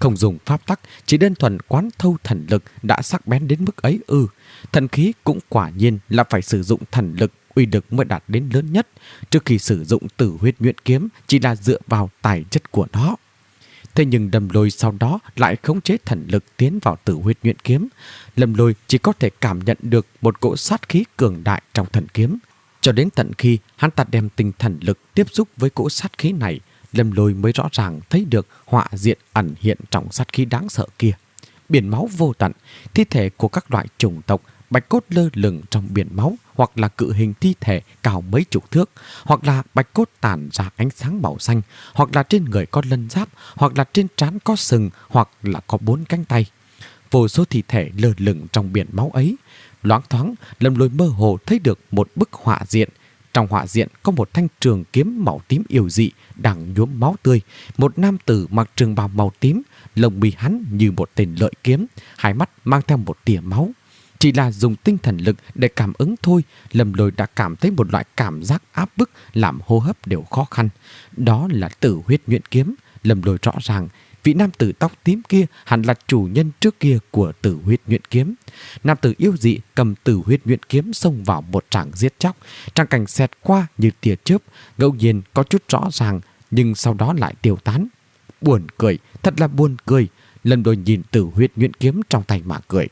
Không dùng pháp tắc, chỉ đơn thuần quán thâu thần lực đã sắc bén đến mức ấy ư? Thần khí cũng quả nhiên là phải sử dụng thần lực, uy lực mới đạt đến lớn nhất. Trước khi sử dụng Tử Huyết Nhuyễn Kiếm chỉ là dựa vào tài chất của nó. Thế nhưng Lâm Lôi sau đó lại khống chế thần lực tiến vào Tử Huyết Nhuyễn Kiếm. Lâm Lôi chỉ có thể cảm nhận được một cỗ sát khí cường đại trong thần kiếm. Cho đến tận khi hắn ta đem tinh thần lực tiếp xúc với cỗ sát khí này, Lâm Lôi mới rõ ràng thấy được họa diện ẩn hiện trong sát khí đáng sợ kia. Biển máu vô tận, thi thể của các loại chủng tộc, bạch cốt lơ lửng trong biển máu, hoặc là cự hình thi thể cao mấy chục thước, hoặc là bạch cốt tản ra ánh sáng màu xanh, hoặc là trên người có lân giáp, hoặc là trên trán có sừng, hoặc là có bốn cánh tay. Vô số thi thể lơ lửng trong biển máu ấy. Loáng thoáng, Lâm Lôi mơ hồ thấy được một bức họa diện. Trong họa diện có một thanh trường kiếm màu tím yêu dị đang nhuốm máu tươi. Một nam tử mặc trường bào màu tím, lông mi hắn như một tên lợi kiếm, hai mắt mang theo một tia máu. Chỉ là dùng tinh thần lực để cảm ứng thôi, Lâm Lôi đã cảm thấy một loại cảm giác áp bức làm hô hấp đều khó khăn. Đó là Tử Huyết Nhuyễn Kiếm. Lâm Lôi rõ ràng vị nam tử tóc tím kia hẳn là chủ nhân trước kia của Tử Huyết Nhuyễn Kiếm. Nam tử yêu dị cầm Tử Huyết Nhuyễn Kiếm xông vào một tràng giết chóc. Tràng cảnh xẹt qua như tia chớp, ngẫu nhiên có chút rõ ràng, nhưng sau đó lại tiêu tán. Buồn cười, thật là buồn cười. Lâm Lôi nhìn Tử Huyết Nhuyễn Kiếm trong tay mà cười.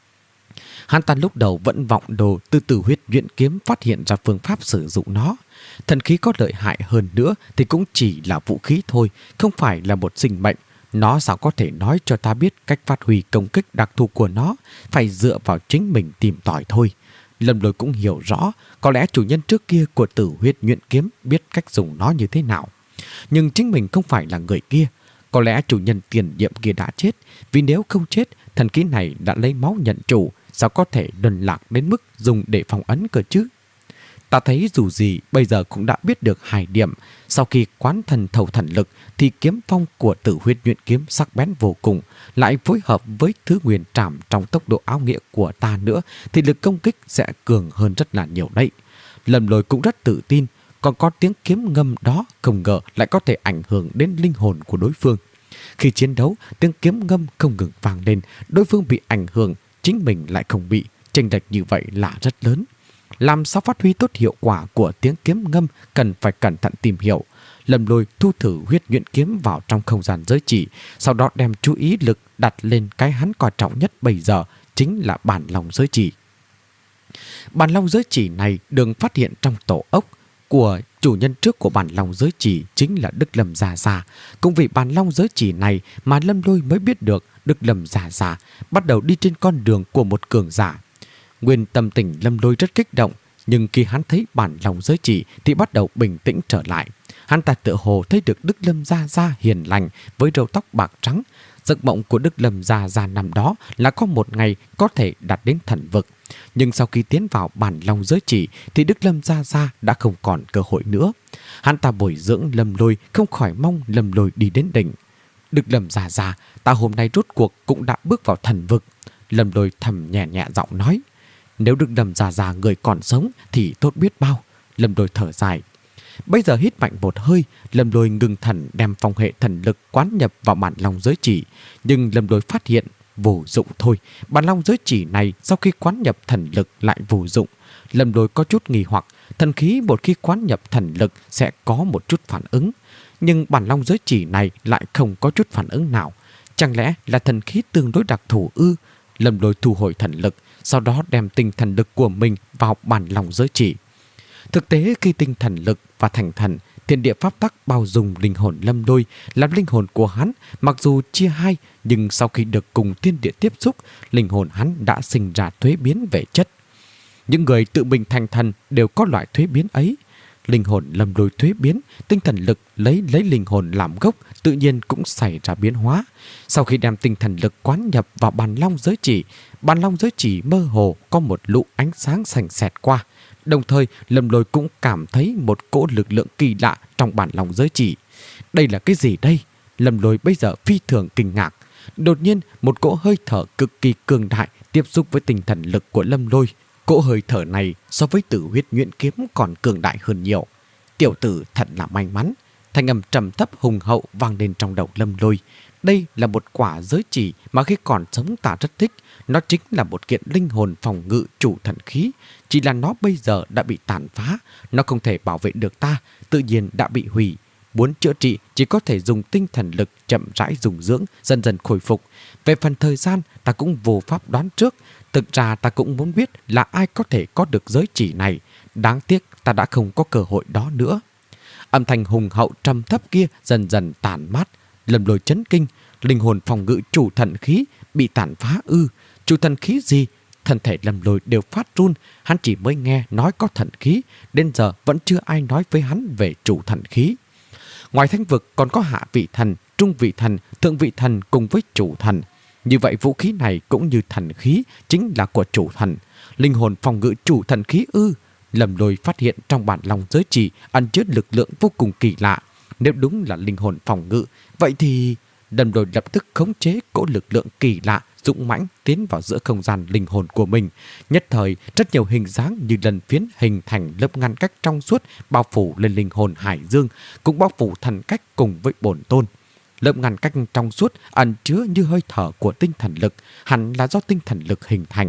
Hắn ta lúc đầu vẫn vọng đồ từ Tử Huyết Nhuyễn Kiếm phát hiện ra phương pháp sử dụng nó. Thần khí có lợi hại hơn nữa thì cũng chỉ là vũ khí thôi, không phải là một sinh mệnh. Nó sao có thể nói cho ta biết cách phát huy công kích đặc thù của nó, phải dựa vào chính mình tìm tòi thôi. Lâm Lôi cũng hiểu rõ, có lẽ chủ nhân trước kia của Tử Huyết Nhuyễn Kiếm biết cách dùng nó như thế nào. Nhưng chính mình không phải là người kia. Có lẽ chủ nhân tiền nhiệm kia đã chết, vì nếu không chết, thần khí này đã lấy máu nhận chủ, sao có thể luân lạc đến mức dùng để phong ấn cơ chứ? Ta thấy dù gì bây giờ cũng đã biết được hai điểm. Sau khi quán thần thầu thần lực thì kiếm phong của Tử Huyết Nhuyễn Kiếm sắc bén vô cùng, lại phối hợp với thứ nguyên trảm trong tốc độ áo nghĩa của ta nữa thì lực công kích sẽ cường hơn rất là nhiều đấy. Lâm Lôi cũng rất tự tin, còn có tiếng kiếm ngâm đó không ngờ lại có thể ảnh hưởng đến linh hồn của đối phương. Khi chiến đấu, tiếng kiếm ngâm không ngừng vang lên, đối phương bị ảnh hưởng, chính mình lại không bị, chênh lệch như vậy là rất lớn. Làm sao phát huy tốt hiệu quả của tiếng kiếm ngâm cần phải cẩn thận tìm hiểu. Lâm Lôi thu thử huyết nhuyễn kiếm vào trong không gian giới chỉ, sau đó đem chú ý lực đặt lên cái hắn coi trọng nhất bây giờ, chính là bản lòng giới chỉ. Bản long giới chỉ này được phát hiện trong tổ ốc của chủ nhân trước của bản long giới chỉ chính là Đức Lâm Già Già. Cũng vì bản long giới chỉ này mà Lâm Lôi mới biết được Đức Lâm Già Già bắt đầu đi trên con đường của một cường giả. Nguyên tâm tình Lâm Lôi rất kích động, nhưng khi hắn thấy bản long giới chỉ thì bắt đầu bình tĩnh trở lại. Hắn ta tựa hồ thấy được Đức Lâm Già Già hiền lành với râu tóc bạc trắng. Giấc mộng của Đức Lâm Già Già năm đó là có một ngày có thể đạt đến thần vực. Nhưng sau khi tiến vào bản long giới chỉ thì Đức Lâm Già Già đã không còn cơ hội nữa. Hắn ta bồi dưỡng Lâm Lôi, không khỏi mong Lâm Lôi đi đến đỉnh. Đức Lâm Già Già, ta hôm nay rốt cuộc cũng đã bước vào thần vực. Lâm Lôi thầm nhẹ nhẹ giọng nói. Nếu Đức Lâm Già Già người còn sống thì tốt biết bao. Lâm Lôi thở dài. Bây giờ hít mạnh một hơi, Lâm Lôi ngừng thần đem phong hệ thần lực quán nhập vào bản long giới chỉ. Nhưng Lâm Lôi phát hiện vô dụng thôi. Bản long giới chỉ này sau khi quán nhập thần lực lại vô dụng. Lâm Lôi có chút nghi hoặc, thần khí một khi quán nhập thần lực sẽ có một chút phản ứng. Nhưng bản long giới chỉ này lại không có chút phản ứng nào. Chẳng lẽ là thần khí tương đối đặc thù ư? Lâm Lôi thu hồi thần lực, sau đó đem tinh thần lực của mình vào bản long giới chỉ. Thực tế khi tinh thần lực và thành thần, thiên địa pháp tắc bao dung linh hồn Lâm Lôi, làm linh hồn của hắn mặc dù chia hai, nhưng sau khi được cùng thiên địa tiếp xúc, linh hồn hắn đã sinh ra thuế biến về chất. Những người tự mình thành thần đều có loại thuế biến ấy. Linh hồn Lâm Lôi thuế biến, tinh thần lực lấy lấy linh hồn làm gốc, tự nhiên cũng xảy ra biến hóa. Sau khi đem tinh thần lực quán nhập vào bản long giới chỉ, bản long giới chỉ mơ hồ có một lũ ánh sáng sành xẹt qua. Đồng thời Lâm Lôi cũng cảm thấy một cỗ lực lượng kỳ lạ trong bản long giới chỉ. Đây là cái gì đây? Lâm Lôi bây giờ phi thường kinh ngạc. Đột nhiên một cỗ hơi thở cực kỳ cường đại tiếp xúc với tinh thần lực của Lâm Lôi. Cỗ hơi thở này so với Tử Huyết Nhuyễn Kiếm còn cường đại hơn nhiều. Tiểu tử thật là may mắn. Thanh âm trầm thấp hùng hậu vang lên trong đầu Lâm Lôi. Đây là một quả giới chỉ mà khi còn sống ta rất thích. Nó chính là một kiện linh hồn phòng ngự chủ thần khí. Chỉ là nó bây giờ đã bị tàn phá. Nó không thể bảo vệ được ta, tự nhiên đã bị hủy. Muốn chữa trị chỉ có thể dùng tinh thần lực chậm rãi dùng dưỡng, dần dần khôi phục. Về phần thời gian ta cũng vô pháp đoán trước. Thực ra ta cũng muốn biết là ai có thể có được giới chỉ này. Đáng tiếc ta đã không có cơ hội đó nữa. Âm thanh hùng hậu trầm thấp kia dần dần tàn mát. Lâm Lôi chấn kinh. Linh hồn phòng ngự chủ thần khí bị tàn phá ư? Chủ thần khí gì? Thân thể Lâm Lôi đều phát run. Hắn chỉ mới nghe nói có thần khí, đến giờ vẫn chưa ai nói với hắn về chủ thần khí. Ngoài Thánh vực còn có hạ vị thần, trung vị thần, thượng vị thần cùng với chủ thần. Như vậy vũ khí này cũng như thần khí chính là của chủ thần. Linh hồn phòng ngự chủ thần khí ư? Lâm Lôi phát hiện trong bản lòng giới chỉ ẩn chứa lực lượng vô cùng kỳ lạ. Nếu đúng là linh hồn phòng ngự, vậy thì Lâm Lôi lập tức khống chế cỗ lực lượng kỳ lạ dũng mãnh tiến vào giữa không gian linh hồn của mình. Nhất thời, rất nhiều hình dáng như lần phiến hình thành lớp ngăn cách trong suốt bao phủ lên linh hồn hải dương, cũng bao phủ thần cách cùng với bổn tôn. Lớp ngăn cách trong suốt ẩn chứa như hơi thở của tinh thần lực, hẳn là do tinh thần lực hình thành.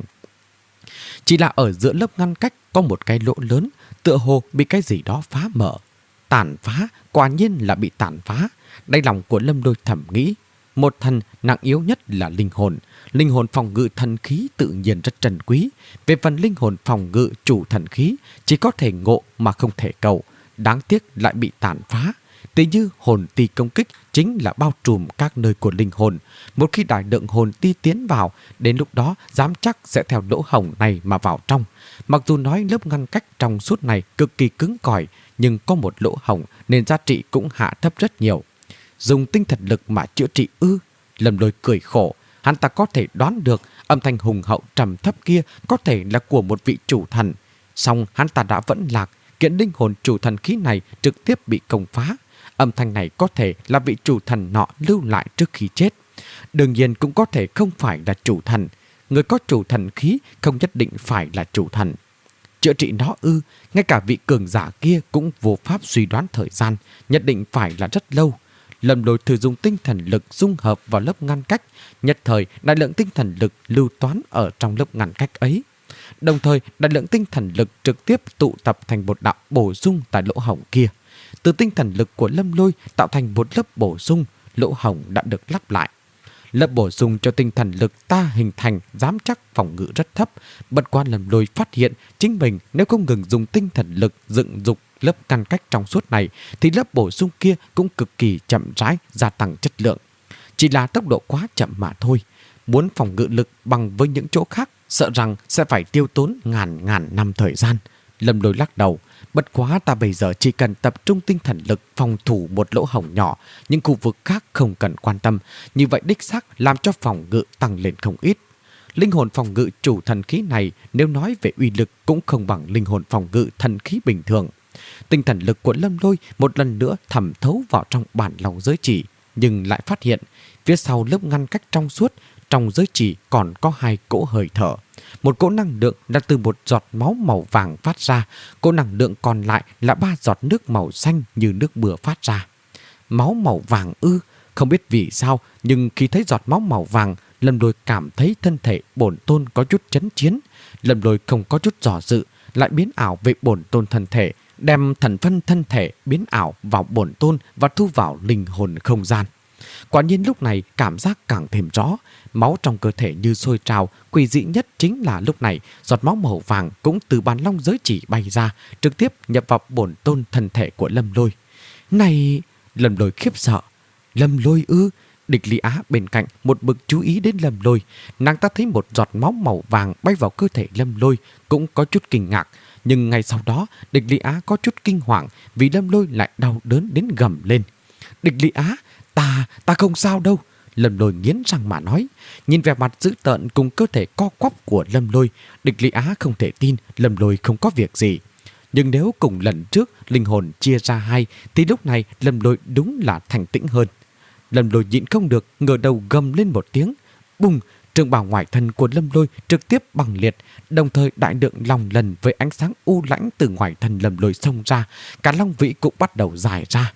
Chỉ là ở giữa lớp ngăn cách có một cái lỗ lớn, tựa hồ bị cái gì đó phá mở. Tàn phá, quả nhiên là bị tàn phá. Đáy lòng của Lâm Lôi thầm nghĩ, một thần nặng yếu nhất là linh hồn. Linh hồn phòng ngự thần khí tự nhiên rất trân quý. Về phần linh hồn phòng ngự chủ thần khí, chỉ có thể ngộ mà không thể cầu. Đáng tiếc lại bị tàn phá. Tỉ như hồn ti công kích chính là bao trùm các nơi của linh hồn. Một khi đại lượng hồn ti tiến vào, đến lúc đó dám chắc sẽ theo lỗ hổng này mà vào trong. Mặc dù nói lớp ngăn cách trong suốt này cực kỳ cứng cỏi, nhưng có một lỗ hổng nên giá trị cũng hạ thấp rất nhiều. Dùng tinh thần lực mà chữa trị ư? Lâm Lôi cười khổ. Hắn ta có thể đoán được âm thanh hùng hậu trầm thấp kia có thể là của một vị chủ thần. Song hắn ta đã vẫn lạc, kiện linh hồn chủ thần khí này trực tiếp bị công phá. Âm thanh này có thể là vị chủ thần nọ lưu lại trước khi chết. Đương nhiên cũng có thể không phải là chủ thần. Người có chủ thần khí không nhất định phải là chủ thần. Chữa trị nó ư? Ngay cả vị cường giả kia cũng vô pháp suy đoán thời gian, nhất định phải là rất lâu. Lâm Lôi thử dùng tinh thần lực dung hợp vào lớp ngăn cách, nhất thời đại lượng tinh thần lực lưu toán ở trong lớp ngăn cách ấy. Đồng thời đại lượng tinh thần lực trực tiếp tụ tập thành một đạo bổ sung tại lỗ hổng kia. Từ tinh thần lực của Lâm Lôi tạo thành một lớp bổ sung, lỗ hổng đã được lắp lại. Lớp bổ sung cho tinh thần lực ta hình thành dám chắc phòng ngự rất thấp. Bất quá Lâm Lôi phát hiện chính mình nếu không ngừng dùng tinh thần lực dựng dục lớp ngăn cách trong suốt này thì lớp bổ sung kia cũng cực kỳ chậm rãi gia tăng chất lượng. Chỉ là tốc độ quá chậm mà thôi. Muốn phòng ngự lực bằng với những chỗ khác sợ rằng sẽ phải tiêu tốn ngàn ngàn năm thời gian. Lâm Lôi lắc đầu. Bất quá ta bây giờ chỉ cần tập trung tinh thần lực phòng thủ một lỗ hổng nhỏ, những khu vực khác không cần quan tâm. Như vậy đích xác làm cho phòng ngự tăng lên không ít. Linh hồn phòng ngự chủ thần khí này nếu nói về uy lực cũng không bằng linh hồn phòng ngự thần khí bình thường. Tinh thần lực của Lâm Lôi một lần nữa thẩm thấu vào trong bản lòng giới chỉ, nhưng lại phát hiện phía sau lớp ngăn cách trong suốt, trong giới chỉ còn có hai cỗ hơi thở. Một cỗ năng lượng là từ một giọt máu màu vàng phát ra, cỗ năng lượng còn lại là ba giọt nước màu xanh như nước mưa phát ra. Máu màu vàng ư? Không biết vì sao, nhưng khi thấy giọt máu màu vàng, Lâm Lôi cảm thấy thân thể bổn tôn có chút chấn chiến. Lâm Lôi không có chút dò dự, lại biến ảo về bổn tôn thân thể, đem thần phân thân thể biến ảo vào bổn tôn và thu vào linh hồn không gian. Quả nhiên lúc này cảm giác càng thêm rõ, máu trong cơ thể như sôi trào. Quỷ dị nhất chính là lúc này giọt máu màu vàng cũng từ bàn long giới chỉ bay ra, trực tiếp nhập vào bổn tôn thân thể của Lâm Lôi. Này! Lâm Lôi khiếp sợ. Lâm Lôi ư? Địch Lý Á bên cạnh một mực chú ý đến Lâm Lôi. Nàng ta thấy một giọt máu màu vàng bay vào cơ thể Lâm Lôi cũng có chút kinh ngạc. Nhưng ngay sau đó Địch Lý Á có chút kinh hoàng vì Lâm Lôi lại đau đớn đến gầm lên. Địch Lý Á, ta, ta không sao đâu. Lâm Lôi nghiến răng mà nói. Nhìn vẻ mặt dữ tợn cùng cơ thể co quắp của Lâm Lôi, Địch Lý Á không thể tin Lâm Lôi không có việc gì. Nhưng nếu cùng lần trước linh hồn chia ra hai thì lúc này Lâm Lôi đúng là thành tĩnh hơn. Lâm Lôi nhịn không được ngửa đầu gầm lên một tiếng. Bùng! Trường bào ngoài thân của Lâm Lôi trực tiếp băng liệt, đồng thời đại lượng long lần với ánh sáng u lãnh từ ngoài thân Lâm Lôi xông ra, cả long vĩ cũng bắt đầu dài ra.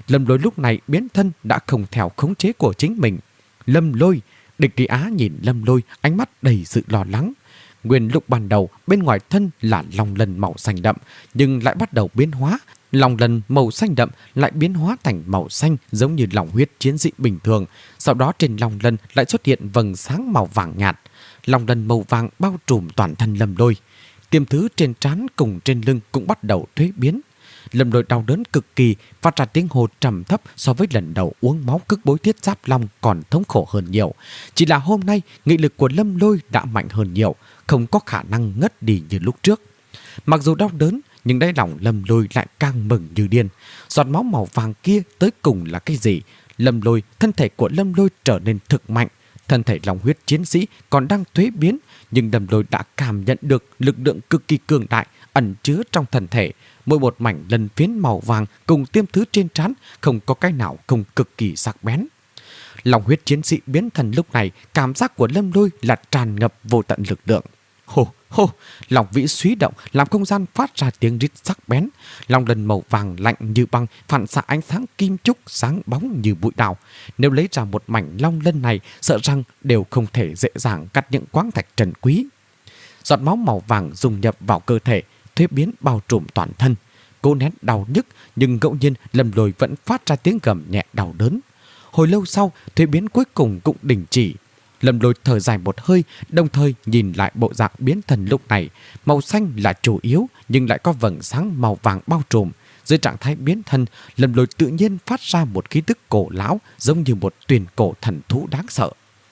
Lâm Lôi lúc này biến thân đã không theo khống chế của chính mình. Lâm Lôi, Địch Lý Á nhìn Lâm Lôi, ánh mắt đầy sự lo lắng. Nguyên lúc ban đầu bên ngoài thân là long lân màu xanh đậm, nhưng lại bắt đầu biến hóa. Long lân màu xanh đậm lại biến hóa thành màu xanh giống như lòng huyết chiến sĩ bình thường. Sau đó trên long lân lại xuất hiện vầng sáng màu vàng nhạt. Long lân màu vàng bao trùm toàn thân Lâm Lôi. Tiêm thứ trên trán cùng trên lưng cũng bắt đầu thuế biến. Lâm Lôi đau đớn cực kỳ, phát ra tiếng hô trầm thấp so với lần đầu uống máu cức bối thiết giáp long còn thống khổ hơn nhiều. Chỉ là hôm nay, nghị lực của Lâm Lôi đã mạnh hơn nhiều, không có khả năng ngất đi như lúc trước. Mặc dù đau đớn, nhưng đáy lòng Lâm Lôi lại càng mừng như điên. Giọt máu màu vàng kia tới cùng là cái gì? Lâm Lôi, thân thể của Lâm Lôi trở nên thực mạnh. Thân thể long huyết chiến sĩ còn đang thuế biến, nhưng Lâm Lôi đã cảm nhận được lực lượng cực kỳ cường đại ẩn chứa trong thân thể. Mỗi một mảnh lân phiến màu vàng cùng tiêm thứ trên trán không có cái nào không cực kỳ sắc bén. Long huyết chiến sĩ biến thần lúc này, cảm giác của Lâm Lôi là tràn ngập vô tận lực lượng. Hô hô, lòng vĩ suy động làm không gian phát ra tiếng rít sắc bén. Long lân màu vàng lạnh như băng phản xạ ánh sáng kim chúc sáng bóng như bụi đào. Nếu lấy ra một mảnh long lân này, sợ rằng đều không thể dễ dàng cắt những khoáng thạch trân quý. Giọt máu màu vàng dung nhập vào cơ thể, thuế biến bao trùm toàn thân. Cố nén đau nhức, nhưng ngẫu nhiên Lâm Lôi vẫn phát ra tiếng gầm nhẹ đau đớn. Hồi lâu sau, thuế biến cuối cùng cũng đình chỉ. Lâm Lôi thở dài một hơi, đồng thời nhìn lại bộ dạng biến thần lúc này. Màu xanh là chủ yếu, nhưng lại có vầng sáng màu vàng bao trùm. Dưới trạng thái biến thân, Lâm Lôi tự nhiên phát ra một khí tức cổ lão, giống như một tuyển cổ thần thú đáng sợ.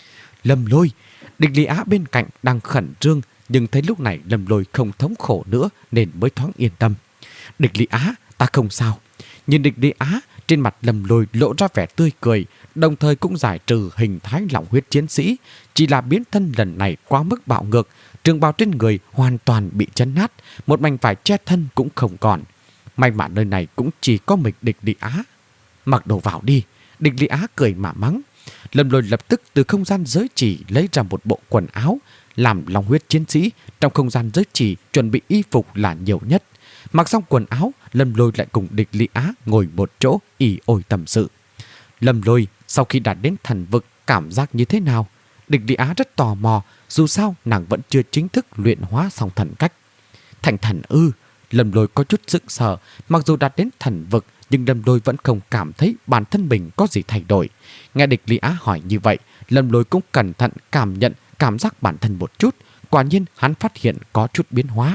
Lâm Lôi, Địch Lý Á bên cạnh đang khẩn trương, nhưng thấy lúc này Lâm Lôi không thống khổ nữa nên mới thoáng yên tâm. Địch Lý Á, ta không sao. Nhìn Địch Lý Á, trên mặt Lâm Lôi lộ ra vẻ tươi cười, đồng thời cũng giải trừ hình thái lòng huyết chiến sĩ. Chỉ là biến thân lần này quá mức bạo ngược, trường bào trên người hoàn toàn bị chấn nát, một mảnh vải che thân cũng không còn. May mà nơi này cũng chỉ có mình Địch Lý Á. Mặc đồ vào đi. Địch Lý Á cười mà mắng. Lâm Lôi lập tức từ không gian giới chỉ lấy ra một bộ quần áo. Làm lòng huyết chiến sĩ, trong không gian giới chỉ chuẩn bị y phục là nhiều nhất. Mặc xong quần áo, Lâm Lôi lại cùng Địch Lý Á ngồi một chỗ ỉ ôi tâm sự. Lâm Lôi sau khi đạt đến thần vực cảm giác như thế nào? Địch Lý Á rất tò mò, dù sao nàng vẫn chưa chính thức luyện hóa xong thần cách. Thành thần ư? Lâm Lôi có chút sững sờ, mặc dù đạt đến thần vực nhưng Lâm Lôi vẫn không cảm thấy bản thân mình có gì thay đổi. Nghe Địch Lý Á hỏi như vậy, Lâm Lôi cũng cẩn thận cảm nhận cảm giác bản thân một chút. Quả nhiên hắn phát hiện có chút biến hóa.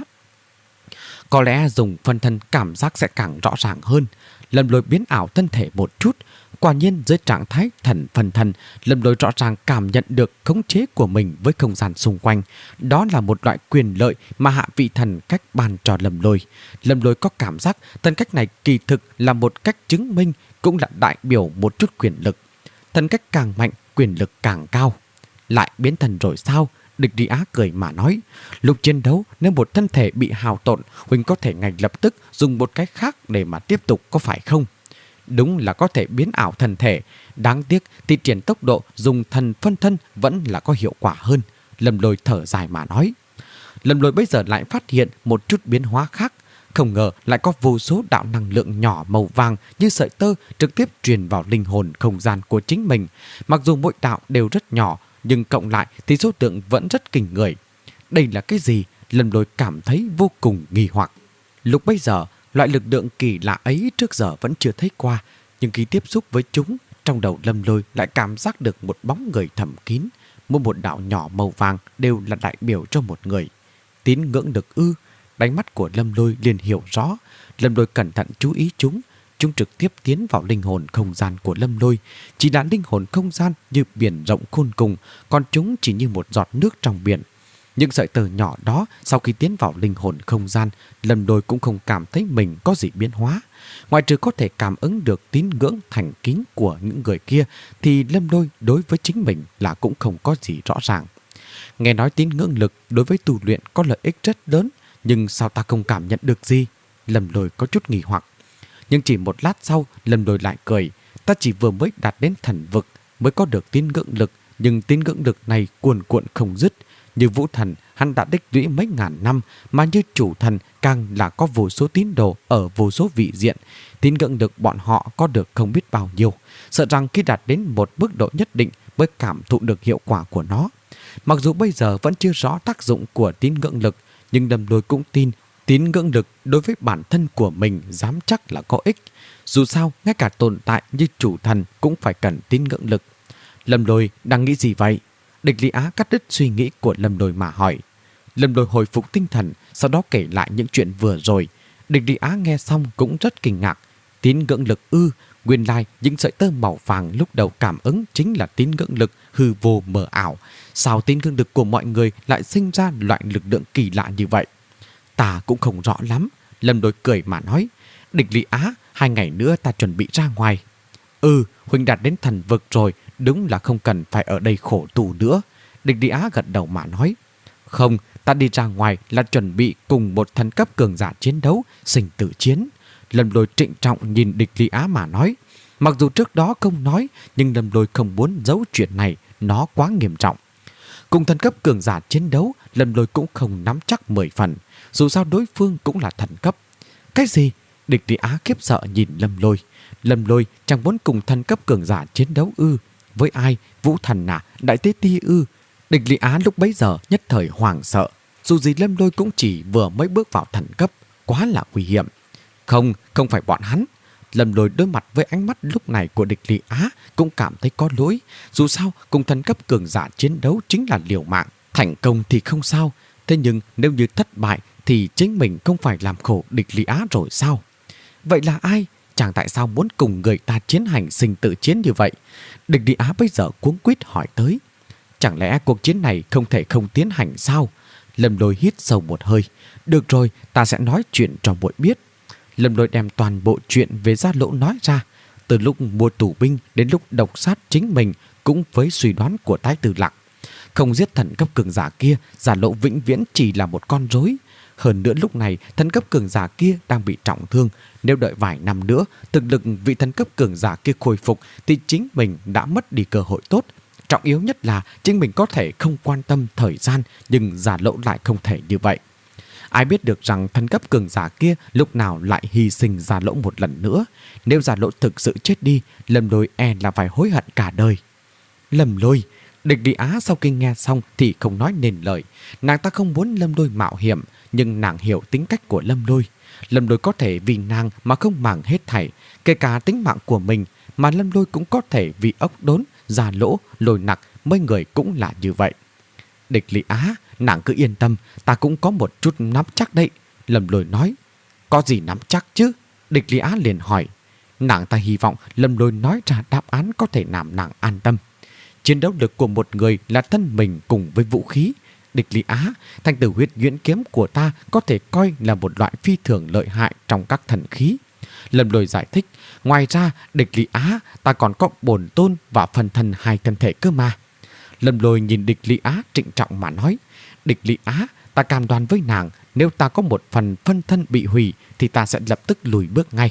Có lẽ dùng phân thân cảm giác sẽ càng rõ ràng hơn. Lâm Lôi biến ảo thân thể một chút. Quả nhiên dưới trạng thái thần phân thân, Lâm Lôi rõ ràng cảm nhận được khống chế của mình với không gian xung quanh. Đó là một loại quyền lợi mà hạ vị thần cách ban cho Lâm Lôi. Lâm Lôi có cảm giác thần cách này kỳ thực là một cách chứng minh, cũng là đại biểu một chút quyền lực. Thần cách càng mạnh, quyền lực càng cao. Lại biến thần rồi sao? Địch Lý Á cười mà nói. Lúc chiến đấu, nếu một thân thể bị hao tổn, huynh có thể ngay lập tức dùng một cái khác để mà tiếp tục, có phải không? Đúng là có thể biến ảo thân thể. Đáng tiếc thì triển tốc độ dùng thần phân thân vẫn là có hiệu quả hơn. Lâm Lôi thở dài mà nói. Lâm Lôi bây giờ lại phát hiện một chút biến hóa khác. Không ngờ lại có vô số đạo năng lượng nhỏ màu vàng như sợi tơ trực tiếp truyền vào linh hồn không gian của chính mình. Mặc dù mỗi đạo đều rất nhỏ, nhưng cộng lại thì số lượng vẫn rất kinh người. Đây là cái gì? Lâm Lôi cảm thấy vô cùng nghi hoặc. Lúc bây giờ, loại lực lượng kỳ lạ ấy trước giờ vẫn chưa thấy qua, nhưng khi tiếp xúc với chúng, trong đầu Lâm Lôi lại cảm giác được một bóng người thầm kín. Mỗi một đạo nhỏ màu vàng đều là đại biểu cho một người. Tín ngưỡng được ư? Đánh mắt của Lâm Lôi liền hiểu rõ. Lâm Lôi cẩn thận chú ý chúng. Chúng trực tiếp tiến vào linh hồn không gian của Lâm Lôi. Chỉ là linh hồn không gian như biển rộng khôn cùng, còn chúng chỉ như một giọt nước trong biển. Những sợi tơ nhỏ đó sau khi tiến vào linh hồn không gian, Lâm Lôi cũng không cảm thấy mình có gì biến hóa. Ngoài trừ có thể cảm ứng được tín ngưỡng thành kính của những người kia, thì Lâm Lôi đối với chính mình là cũng không có gì rõ ràng. Nghe nói tín ngưỡng lực đối với tu luyện có lợi ích rất lớn, nhưng sao ta không cảm nhận được gì? Lâm Lôi có chút nghi hoặc. Nhưng chỉ một lát sau, Lâm Lôi lại cười. Ta chỉ vừa mới đạt đến thần vực mới có được tín ngưỡng lực, nhưng tín ngưỡng lực này cuồn cuộn không dứt. Như Vũ Thần, hắn đã tích lũy mấy ngàn năm, mà như Chủ Thần càng là có vô số tín đồ ở vô số vị diện. Tín ngưỡng lực bọn họ có được không biết bao nhiêu, sợ rằng khi đạt đến một mức độ nhất định mới cảm thụ được hiệu quả của nó. Mặc dù bây giờ vẫn chưa rõ tác dụng của tín ngưỡng lực, nhưng Lâm Lôi cũng tin tín ngưỡng lực đối với bản thân của mình dám chắc là có ích. Dù sao, ngay cả tồn tại như Chủ Thần cũng phải cần tín ngưỡng lực. Lâm Lôi đang nghĩ gì vậy? Địch Lý Á cắt đứt suy nghĩ của Lâm Lôi mà hỏi. Lâm Lôi hồi phục tinh thần, sau đó kể lại những chuyện vừa rồi. Địch Lý Á nghe xong cũng rất kinh ngạc. Tín ngưỡng lực ư? Nguyên lai những sợi tơ màu vàng lúc đầu cảm ứng chính là tín ngưỡng lực hư vô mờ ảo. Sao tín ngưỡng lực của mọi người lại sinh ra loại lực lượng kỳ lạ như vậy? Ta cũng không rõ lắm. Lâm Lôi cười mà nói. Địch Lý Á, hai ngày nữa ta chuẩn bị ra ngoài. Ừ, huynh đạt đến thần vực rồi, đúng là không cần phải ở đây khổ tù nữa. Địch Lý Á gật đầu mà nói. Không, ta đi ra ngoài là chuẩn bị cùng một thần cấp cường giả chiến đấu, sinh tử chiến. Lâm Lôi trịnh trọng nhìn Địch Lý Á mà nói. Mặc dù trước đó không nói, nhưng Lâm Lôi không muốn giấu chuyện này, nó quá nghiêm trọng. Cùng thần cấp cường giả chiến đấu, Lâm Lôi cũng không nắm chắc mười phần. Dù sao đối phương cũng là thần cấp. Cái gì? Địch Lý Á khiếp sợ nhìn Lâm Lôi. Lâm Lôi chẳng muốn cùng thần cấp cường giả chiến đấu ư? Với ai? Vũ Thần à? Đại Tế Ti ư? Địch Lý Á lúc bấy giờ nhất thời hoảng sợ. Dù gì Lâm Lôi cũng chỉ vừa mới bước vào thần cấp, quá là nguy hiểm. Không, không phải bọn hắn. Lâm Lôi đối mặt với ánh mắt lúc này của Địch Lý Á cũng cảm thấy có lỗi. Dù sao, cùng thần cấp cường giả chiến đấu chính là liều mạng. Thành công thì không sao, thế nhưng nếu như thất bại thì chính mình không phải làm khổ Địch Lý Á rồi sao? Vậy là ai? Chàng tại sao muốn cùng người ta chiến hành sinh tử chiến như vậy? Địch Lý Á bây giờ cuống quýt hỏi tới. Chẳng lẽ cuộc chiến này không thể không tiến hành sao? Lâm Lôi hít sâu một hơi. Được rồi, ta sẽ nói chuyện cho muội biết. Lâm Lôi đem toàn bộ chuyện về Gia Lỗ nói ra. Từ lúc mua tù binh đến lúc độc sát chính mình, cũng với suy đoán của Thái Tử Lặng. Không giết thần cấp cường giả kia, Gia Lỗ vĩnh viễn chỉ là một con rối. Hơn nữa lúc này thần cấp cường giả kia đang bị trọng thương. Nếu đợi vài năm nữa thực lực vị thần cấp cường giả kia khôi phục thì chính mình đã mất đi cơ hội tốt. Trọng yếu nhất là chính mình có thể không quan tâm thời gian, nhưng Gia Lỗ lại không thể như vậy. Ai biết được rằng thần cấp cường giả kia lúc nào lại hy sinh Gia Lỗ một lần nữa. Nếu Gia Lỗ thực sự chết đi, Lâm Lôi e là phải hối hận cả đời. Lâm Lôi, Địch Lý Á sau khi nghe xong thì không nói nên lời. Nàng ta không muốn Lâm Lôi mạo hiểm, nhưng nàng hiểu tính cách của Lâm Lôi. Lâm Lôi có thể vì nàng mà không màng hết thảy, kể cả tính mạng của mình, mà Lâm Lôi cũng có thể vì ốc đốn, Gia Lỗ, Lôi Nặc, mấy người cũng là như vậy. Địch Lý Á, nàng cứ yên tâm, ta cũng có một chút nắm chắc đấy. Lâm Lôi nói. Có gì nắm chắc chứ? Địch Lý Á liền hỏi. Nàng ta hy vọng Lâm Lôi nói ra đáp án có thể làm nàng an tâm. Chiến đấu lực của một người là thân mình cùng với vũ khí. Địch Lý Á, thanh tử huyết nhuyễn kiếm của ta có thể coi là một loại phi thường lợi hại trong các thần khí. Lâm Lôi giải thích. Ngoài ra, Địch Lý Á, ta còn có bổn tôn và phần thân hai thân thể cơ mà. Lâm Lôi nhìn Địch Lý Á trịnh trọng mà nói. Địch Lý Á, ta cam đoan với nàng, nếu ta có một phần phân thân bị hủy thì ta sẽ lập tức lùi bước ngay.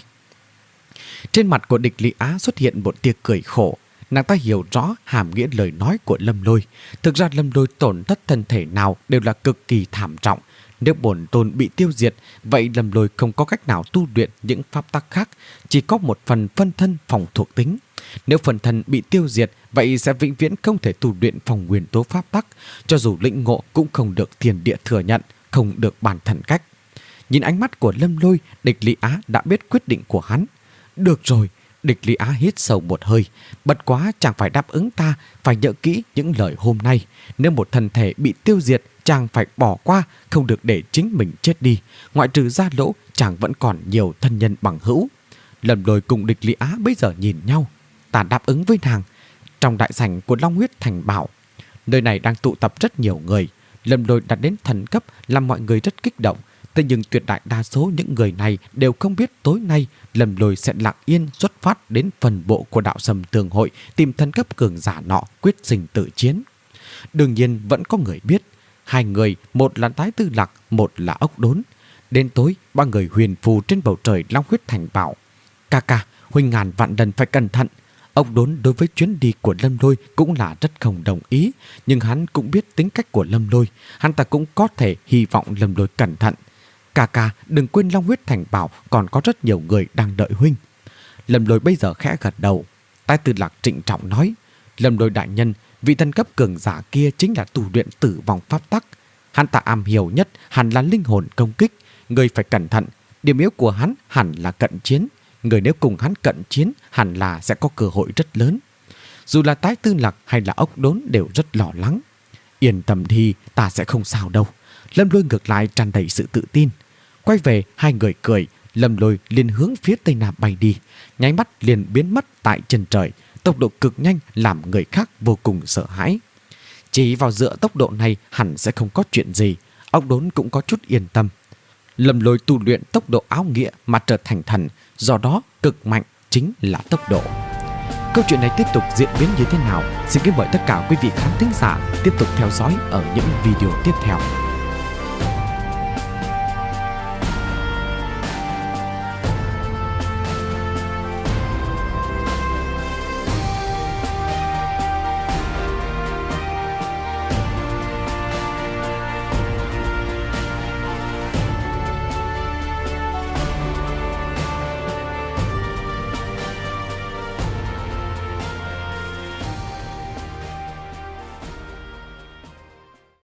Trên mặt của Địch Lý Á xuất hiện một tia cười khổ. Nàng ta hiểu rõ hàm nghĩa lời nói của Lâm Lôi. Thực ra Lâm Lôi tổn thất thân thể nào đều là cực kỳ thảm trọng. Nếu bổn tôn bị tiêu diệt, vậy Lâm Lôi không có cách nào tu luyện những pháp tắc khác, chỉ có một phần phân thân phòng thuộc tính. Nếu phần thân bị tiêu diệt, vậy sẽ vĩnh viễn không thể tu luyện phòng nguyên tố pháp tắc, cho dù lĩnh ngộ cũng không được thiên địa thừa nhận, không được bản thần cách. Nhìn ánh mắt của Lâm Lôi, Địch Lý Á đã biết quyết định của hắn. Được rồi, Địch Lý Á hít sâu một hơi. Bất quá chàng phải đáp ứng ta, phải nhớ kỹ những lời hôm nay. Nếu một thân thể bị tiêu diệt, chàng phải bỏ qua, không được để chính mình chết đi. Ngoại trừ Gia Lỗ, chàng vẫn còn nhiều thân nhân bằng hữu. Lâm Lôi cùng Địch Lý Á bây giờ nhìn nhau. Ta đáp ứng với nàng. Trong đại sảnh của Long Huyết Thành Bảo, nơi này đang tụ tập rất nhiều người. Lâm Lôi đạt đến thần cấp làm mọi người rất kích động. Thế nhưng tuyệt đại đa số những người này đều không biết tối nay Lâm Lôi sẽ lặng yên xuất phát đến phần bộ của đạo Sầm Tường Hội tìm thần cấp cường giả nọ quyết sinh tử chiến. Đương nhiên vẫn có người biết. Hai người, một là Thái Tư Lạc, một là Ốc Đốn. Đến tối, ba người huyền phù trên bầu trời Long Huyết Thành Bảo. Ca ca, huynh ngàn vạn lần phải cẩn thận. Ông Đốn đối với chuyến đi của Lâm Lôi cũng là rất không đồng ý, nhưng hắn cũng biết tính cách của Lâm Lôi, hắn ta cũng có thể hy vọng Lâm Lôi cẩn thận. Ca ca, đừng quên Long Huyết Thành Bảo còn có rất nhiều người đang đợi huynh. Lâm Lôi bây giờ khẽ gật đầu. Tái Tư Lạc trịnh trọng nói, Lâm Lôi đại nhân, vị thần cấp cường giả kia chính là tu luyện tử vong pháp tắc. Hắn ta am hiểu nhất hẳn là linh hồn công kích, người phải cẩn thận. Điểm yếu của hắn hẳn là cận chiến, người nếu cùng hắn cận chiến hẳn là sẽ có cơ hội rất lớn. Dù là Tái Tư Lạc hay là Ốc Đốn đều rất lo lắng. Yên tâm đi, ta sẽ không sao đâu. Lâm Lôi ngược lại tràn đầy sự tự tin. Quay về, hai người cười, Lâm Lôi liền hướng phía tây nam bay đi, nháy mắt liền biến mất tại chân trời, tốc độ cực nhanh làm người khác vô cùng sợ hãi. Chỉ vào dựa tốc độ này hẳn sẽ không có chuyện gì, Ốc Đốn cũng có chút yên tâm. Lâm Lôi tu luyện tốc độ áo nghĩa mà trở thành thần, do đó cực mạnh chính là tốc độ. Câu chuyện này tiếp tục diễn biến như thế nào? Xin kính mời tất cả quý vị khán thính giả tiếp tục theo dõi ở những video tiếp theo.